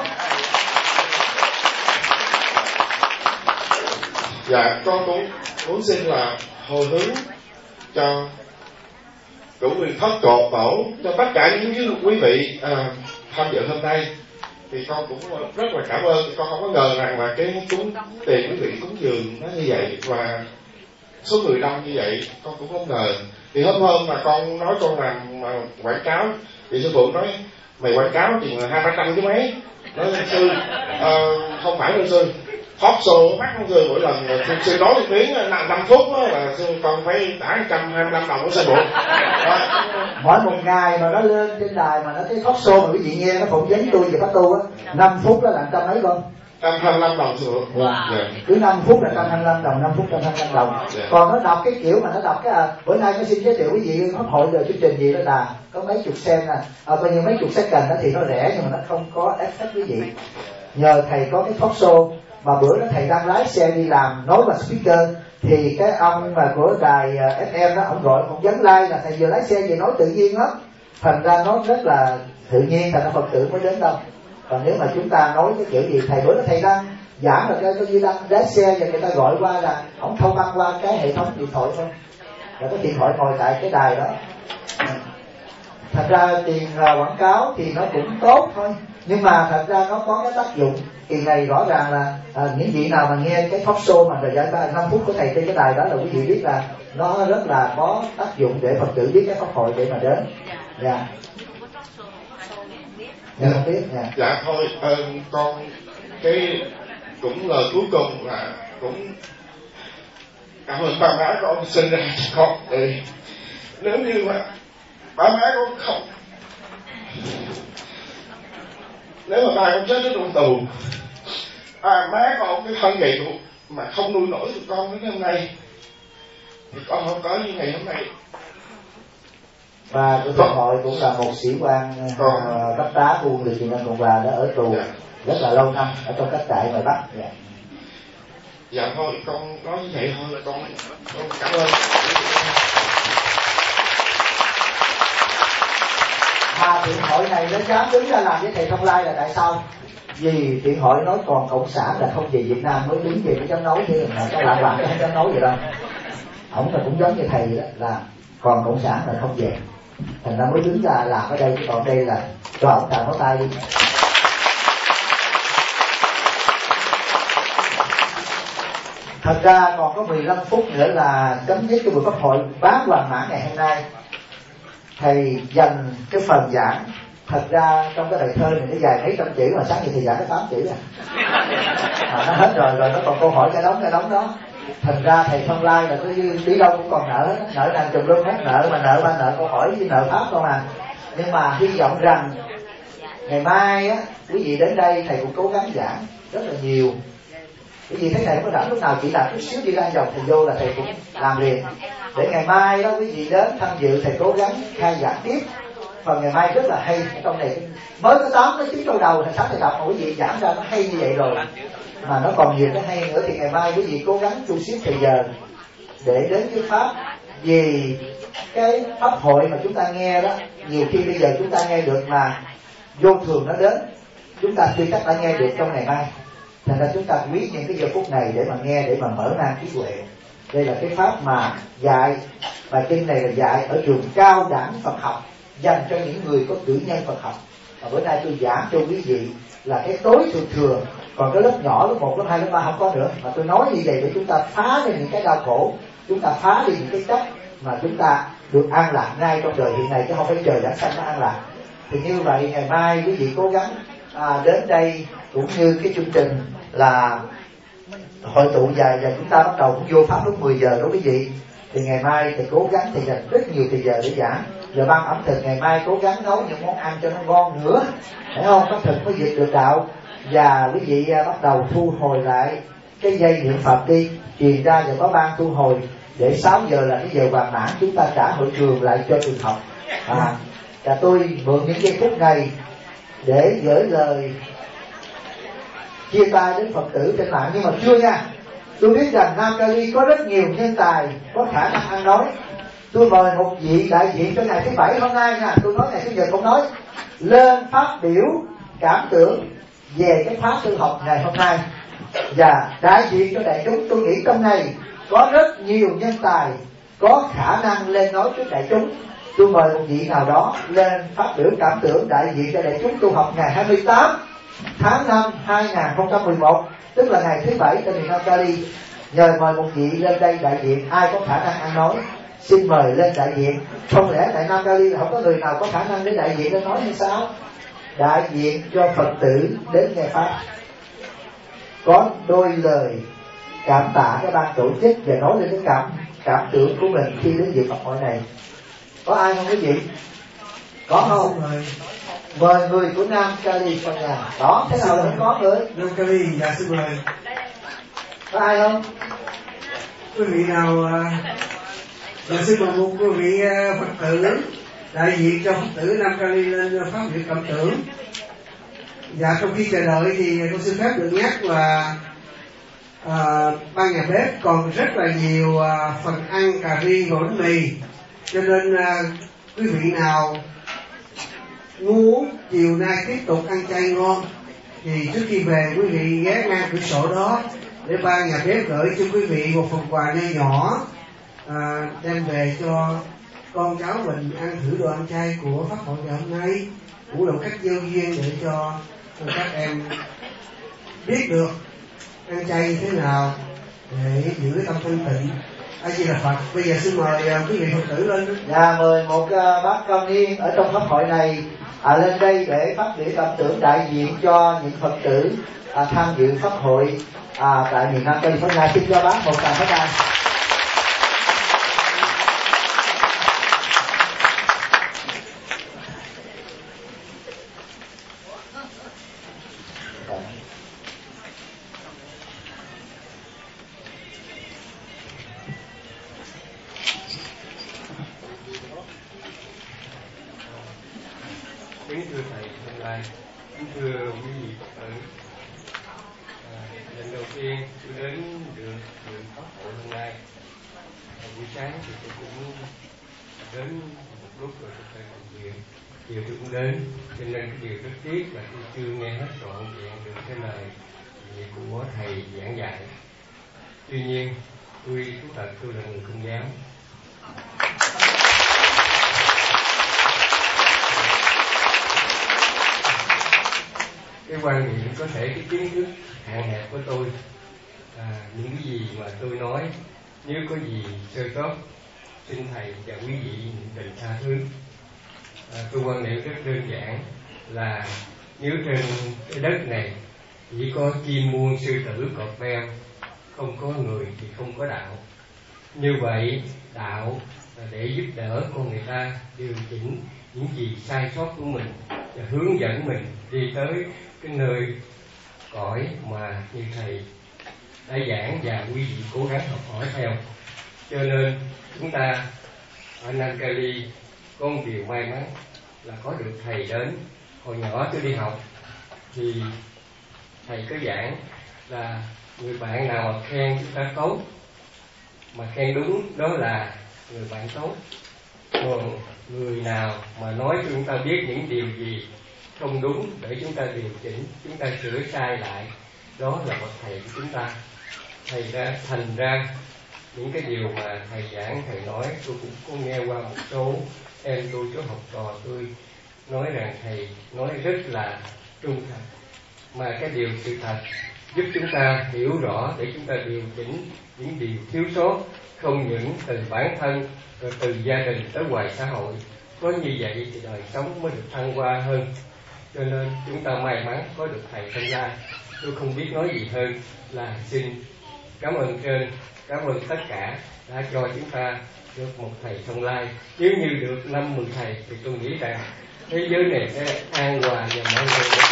Dạ, con cũng muốn xin là hồi hướng cho đủ quyền thất cột tổ cho tất cả những quý vị tham dự hôm nay. Thì con cũng rất là cảm ơn. Con không có ngờ rằng là cái cúng tiền quý vị cúng dường nó như vậy và số người đông như vậy, con cũng không ngờ. Thì hôm mà con nói con làm mà quảng cáo thì sư phụ nói mày quảng cáo thì là 200-300 chứ mấy. Nói sư không phải đâu sư, talk show bắt con người mỗi lần sư nói một tiếng 5 phút đó, là sư còn phải trả 125 đồng của sư phụ. Mỗi một ngày mà nó lên trên đài mà nó cái talk show mà quý vị nghe nó phỏng vấn tôi về pháp tu á, 5 phút đó là 100 mấy con? 125 đồng sư phụ. Cứ 5 phút là 125 đồng, 5 phút 125 đồng. Còn nó đọc cái kiểu mà nó đọc cái bữa nay nó xin giới thiệu quý vị pháp hội rồi chương trình gì đó là có mấy chục sen bao nhiêu mấy chục second đó thì nó rẻ nhưng mà nó không có effect quý vị. Nhờ thầy có cái talk show mà bữa đó thầy đang lái xe đi làm nói vào speaker thì cái ông mà của đài FM đó ông gọi phỏng vấn live là thầy vừa lái xe vừa nói tự nhiên lắm, thành ra nó rất là tự nhiên, thành ra Phật tử mới đến đâu. Còn nếu mà chúng ta nói cái kiểu gì thầy bữa đó thầy đang giảng là cái như đang lái xe và người ta gọi qua là ông thông băng qua cái hệ thống điện thoại thôi, là cái điện thoại ngồi tại cái đài đó. Thật ra tiền quảng cáo thì nó cũng tốt thôi, nhưng mà thật ra nó có cái tác dụng. Kỳ này rõ ràng là những vị nào mà nghe cái talk show mà giải ba 5 phút của thầy trên cái đài đó là quý vị biết là nó rất là có tác dụng để Phật tử biết cái pháp hội để mà đến. Dạ. Không biết. Dạ thôi con cái cũng lời cuối cùng là cũng cảm ơn ba má con sinh ra cho con. Nếu như mà ba má con không, nếu mà ba con chết ở trong tù, má con cái thân vậy mà không nuôi nổi tụi con đến hôm nay thì con không có như ngày hôm nay. Và của Pháp hội cũng là một sĩ quan cấp tá của quân lực Việt Nam Cộng Hòa đã ở tù rất là lâu năm ở trong các trại ngoài Bắc. Dạ thôi con nói như vậy thôi là con cảm ơn. Mà thiện hội này nó dám đứng ra làm với thầy Thông Lai là tại sao? Vì thiện hội nói còn cộng sản là không về Việt Nam mới đứng về cái chống nói chứ mà cái lạng lạng cái chống nói vậy đâu. Ổng là cũng giống như thầy đó, là còn cộng sản là không về, thành ra mới đứng ra làm ở đây, chứ còn đây là cho ổng tạm có tay đi. Thật ra còn có 15 phút nữa là chấm dứt cái buổi pháp hội bán hoàn mãn ngày hôm nay. Thầy dành cái phần giảng, thật ra trong cái bài thơ này nó dài mấy trăm chữ mà sáng nay thầy giảng có 8 chữ nó hết rồi nó còn câu hỏi cái đống đó. Thành ra thầy Thông Lai là cứ đi đâu cũng còn nợ hết, nợ nàng chùm luôn hết, nợ mà nợ ba nợ câu hỏi với nợ pháp không à. Nhưng mà hy vọng rằng ngày mai á quý vị đến đây thầy cũng cố gắng giảng rất là nhiều. Quý vị thấy thầy không có rảnh lúc nào, chỉ là chút xíu đi ra vòng thầy vô là thầy cũng làm liền. Để ngày mai đó quý vị đến tham dự thầy cố gắng khai giảng tiếp. Phần ngày mai rất là hay, trong này mới có 8 tới 9 câu đầu thầy sáng thầy đọc mà quý vị giảng ra nó hay như vậy rồi, mà nó còn nhiều cái hay nữa. Thì ngày mai quý vị cố gắng tu xếp thời giờ để đến cái pháp. Vì cái pháp hội mà chúng ta nghe đó, nhiều khi bây giờ chúng ta nghe được mà vô thường nó đến, chúng ta chưa chắc đã nghe được trong ngày mai. Thành ra chúng ta quý những cái giờ phút này để mà nghe, để mà mở mang trí huệ. Đây là cái pháp mà dạy, bài kinh này là dạy ở trường cao đẳng Phật học, dành cho những người có cử nhân Phật học. Và bữa nay tôi giảng cho quý vị là cái tối thừa, còn cái lớp nhỏ, lớp 1, lớp 2, lớp 3 không có nữa. Mà tôi nói như vậy để chúng ta phá đi những cái đau khổ, chúng ta phá đi những cái chấp mà chúng ta được an lạc ngay trong đời hiện này, chứ không phải trời đã sanh nó an lạc. Thì như vậy ngày mai quý vị cố gắng đến đây, cũng như cái chương trình là hội tụ dài và chúng ta bắt đầu cũng vô pháp lúc 10 giờ đó quý vị. Thì ngày mai thì cố gắng thì dành rất nhiều thời giờ để giảng. Giờ ban ẩm thực ngày mai cố gắng nấu những món ăn cho nó ngon nữa, phải không? Có thực mới dịch được đạo. Và quý vị bắt đầu thu hồi lại cái dây niệm Phật đi, truyền ra và có ban thu hồi để 6 giờ là cái giờ hoàn mãn, chúng ta trả hội trường lại cho trường học. Và tôi mượn những giây phút này để gửi lời chia tay đến Phật tử trên mạng. Nhưng mà chưa nha, tôi biết rằng Nam Cali có rất nhiều nhân tài có khả năng ăn nói. Tôi mời một vị đại diện cho ngày thứ Bảy hôm nay nha, tôi nói ngày Chủ nhật không nói, lên phát biểu cảm tưởng về cái pháp tu học ngày hôm nay. Và đại diện cho đại chúng, tôi nghĩ trong này có rất nhiều nhân tài có khả năng lên nói trước đại chúng. Tôi mời một vị nào đó lên phát biểu cảm tưởng đại diện cho đại chúng tu học ngày 28 tháng 5 2011, tức là ngày thứ Bảy tại miền Nam Cali. Nhờ mời một vị lên đây đại diện, ai có khả năng ăn nói xin mời lên đại diện. Không lẽ tại Nam Cali là không có người nào có khả năng để đại diện lên nói hay sao? Đại diện cho Phật tử đến nghe pháp. có đôi lời cảm tạ cái ban tổ chức và nói lên cái cảm tưởng của mình khi đến dự Pháp hội này. Có ai không quý vị? Có không? Mời người của Nam California. Đó, thế nào là không có người? Nam Cali, dạ xin mời. Có ai không? Quý vị nào? Dạ xin mời một quý vị Phật tử đại diện cho Phật tử Nam Cali lên phát biểu cảm tưởng. Dạ, trong khi chờ đợi thì con xin phép được nhắc là ban nhà bếp còn rất là nhiều phần ăn cà ri và bánh mì, cho nên quý vị nào muốn chiều nay tiếp tục ăn chay ngon thì trước khi về quý vị ghé ngang cửa sổ đó để ban nhà bếp gửi cho quý vị một phần quà nho nhỏ đem về cho con cháu mình ăn thử đồ ăn chay của Pháp hội ngày hôm nay, cũng là một cách gieo duyên để cho các em biết được ăn chay như thế nào để giữ cái tâm thanh tịnh. A Di Đà Phật. Bây giờ xin mời quý vị Phật tử lên. Dạ, mời một bác cao niên ở trong pháp hội này lên đây để phát biểu cảm tưởng đại diện cho những Phật tử tham dự pháp hội tại miền Nam California. Xin cho bác một tràng pháo tay. Kính thưa thầy Thanh Lai, kính thưa quý vị Phật tử, lần đầu tiên tôi đến được pháp hội hôm nay. Buổi sáng thì tôi cũng đến một lúc rồi tôi phải làm việc, chiều tôi cũng đến, cho nên cái điều rất tiếc là tôi chưa nghe hết trọn vẹn được cái lời của thầy giảng dạy. Tuy nhiên, tôi thú thật tôi là người Công giáo. Cái quan điểm có thể cái kiến thức hạn hẹp của tôi, những cái gì mà tôi nói nếu có gì sơ sót xin thầy và quý vị nhận định tha thứ. Tôi quan niệm rất đơn giản là nếu trên cái đất này chỉ có chim muôn sư tử cọp beo, không có người thì không có đạo. Như vậy đạo là để giúp đỡ con người ta điều chỉnh những gì sai sót của mình và hướng dẫn mình đi tới cái nơi cõi mà như thầy đã giảng và quý vị cố gắng học hỏi theo. Cho nên chúng ta ở Nam Cali có một điều may mắn là có được thầy đến. Hồi nhỏ tôi đi học thì thầy có giảng là người bạn nào mà khen chúng ta tốt, mà khen đúng đó là người bạn tốt. Còn người nào mà nói cho chúng ta biết những điều gì không đúng để chúng ta điều chỉnh, chúng ta sửa sai lại, đó là bậc thầy của chúng ta. Thầy đã thành ra những cái điều mà thầy giảng, thầy nói tôi cũng có nghe qua một số em tôi, số học trò tôi nói rằng thầy nói rất là trung thật, mà cái điều sự thật giúp chúng ta hiểu rõ để chúng ta điều chỉnh những điều thiếu sót, không những từ bản thân rồi từ gia đình tới ngoài xã hội. Có như vậy thì đời sống mới được thăng hoa hơn. Cho nên chúng ta may mắn có được thầy Thanh Lai. Tôi không biết nói gì hơn là xin cảm ơn trên, cảm ơn tất cả đã cho chúng ta được một thầy Thanh Lai. Nếu như được 5-10 thầy thì tôi nghĩ rằng thế giới này sẽ an hòa và mọi người sẽ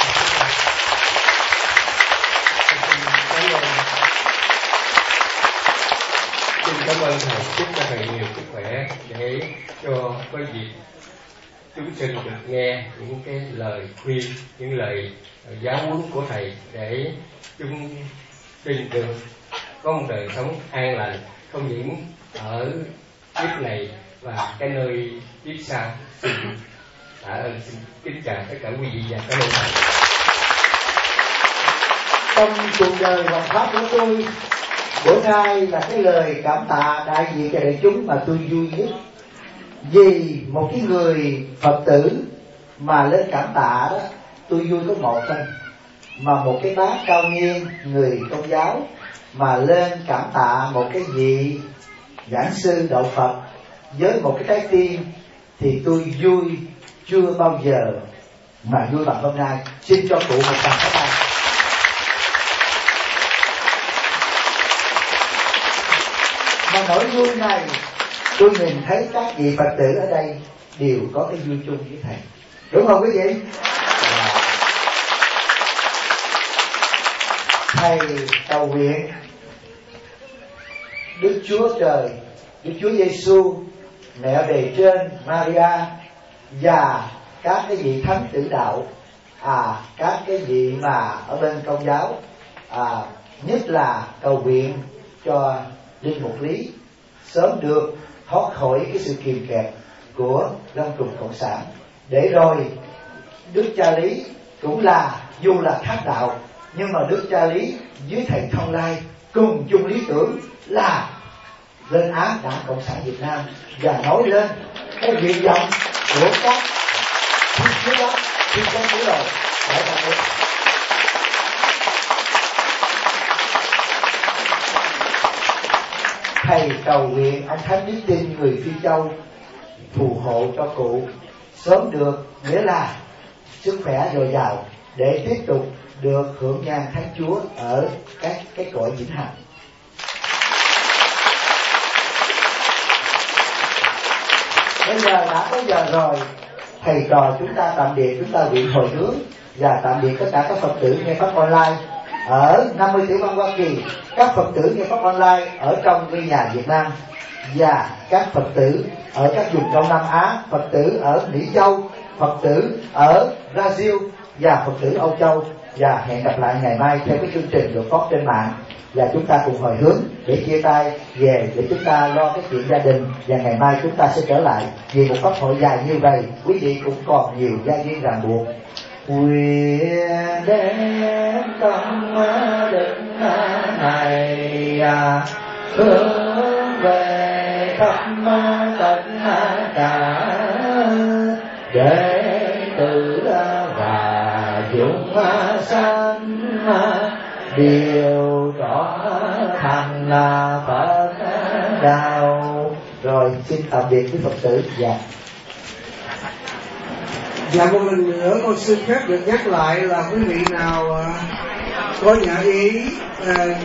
xin cảm ơn thầy, chúc cho thầy nhiều sức khỏe để cho có dịp chúng sinh được nghe những cái lời khuyên, những lời giáo huấn của thầy để chúng sinh được có một đời sống an lành, không những ở kiếp này và cái nơi kiếp sau. Xin tạ ơn, xin kính chào tất cả quý vị và cảm ơn thầy. Trong cuộc đời hoàn pháp của tôi, bữa nay là cái lời cảm tạ đại diện cho đại chúng mà tôi vui nhất. Vì một cái người Phật tử mà lên cảm tạ đó, tôi vui có một thôi. Mà một cái bác cao niên người Công giáo mà lên cảm tạ một cái vị giảng sư đạo Phật với một cái trái tim thì tôi vui chưa bao giờ mà vui bằng hôm nay. Xin cho cụ một tràng pháo tay. Mà nỗi vui này tôi nhìn thấy các vị Phật tử ở đây đều có cái vui chung với thầy, đúng không quý vị? Thầy cầu nguyện Đức Chúa Trời, Đức Chúa Giêsu, mẹ bề trên Maria và các cái vị thánh tử đạo, các cái vị mà ở bên Công giáo, nhất là cầu nguyện cho Linh Mục Lý sớm được thoát khỏi cái sự kìm kẹp của Lâm trùng cộng sản, để rồi Đức Cha Lý cũng là, dù là thánh đạo, nhưng mà Đức Cha Lý dưới thầy Thông Lai cùng chung lý tưởng là lên án Đảng Cộng sản Việt Nam và nói lên cái nguyện vọng của các thiên sứ đó, thiên sứ của đời tại Việt Nam. Thầy cầu nguyện ông Thánh Đức Tin người Phi Châu phù hộ cho cụ sớm được, nghĩa là sức khỏe dồi dào để tiếp tục được hưởng nhan Thánh Chúa ở các cái cõi vĩnh hằng. Bây giờ đã có giờ rồi, thầy trò chúng ta tạm biệt, chúng ta nguyện hồi hướng và tạm biệt tất cả các Phật tử nghe pháp online ở 50 tiểu bang Hoa Kỳ, các Phật tử nghe pháp online ở trong quê nhà Việt Nam, và các Phật tử ở các vùng Đông Nam Á, Phật tử ở Mỹ Châu, Phật tử ở Brazil và Phật tử Âu Châu. Và hẹn gặp lại ngày mai theo cái chương trình được phát trên mạng, và chúng ta cùng hồi hướng để chia tay về, để chúng ta lo cái chuyện gia đình, và ngày mai chúng ta sẽ trở lại. Vì một pháp hội dài như vậy, quý vị cũng còn nhiều gia duyên ràng buộc. Nguyện đến tâm định này hướng về khắp tận cả, để tự và chúng sanh điều rõ thành Phật đạo. Rồi xin tạm biệt với Phật tử. Dạ, một lần nữa con xin phép được nhắc lại là quý vị nào có nhà ý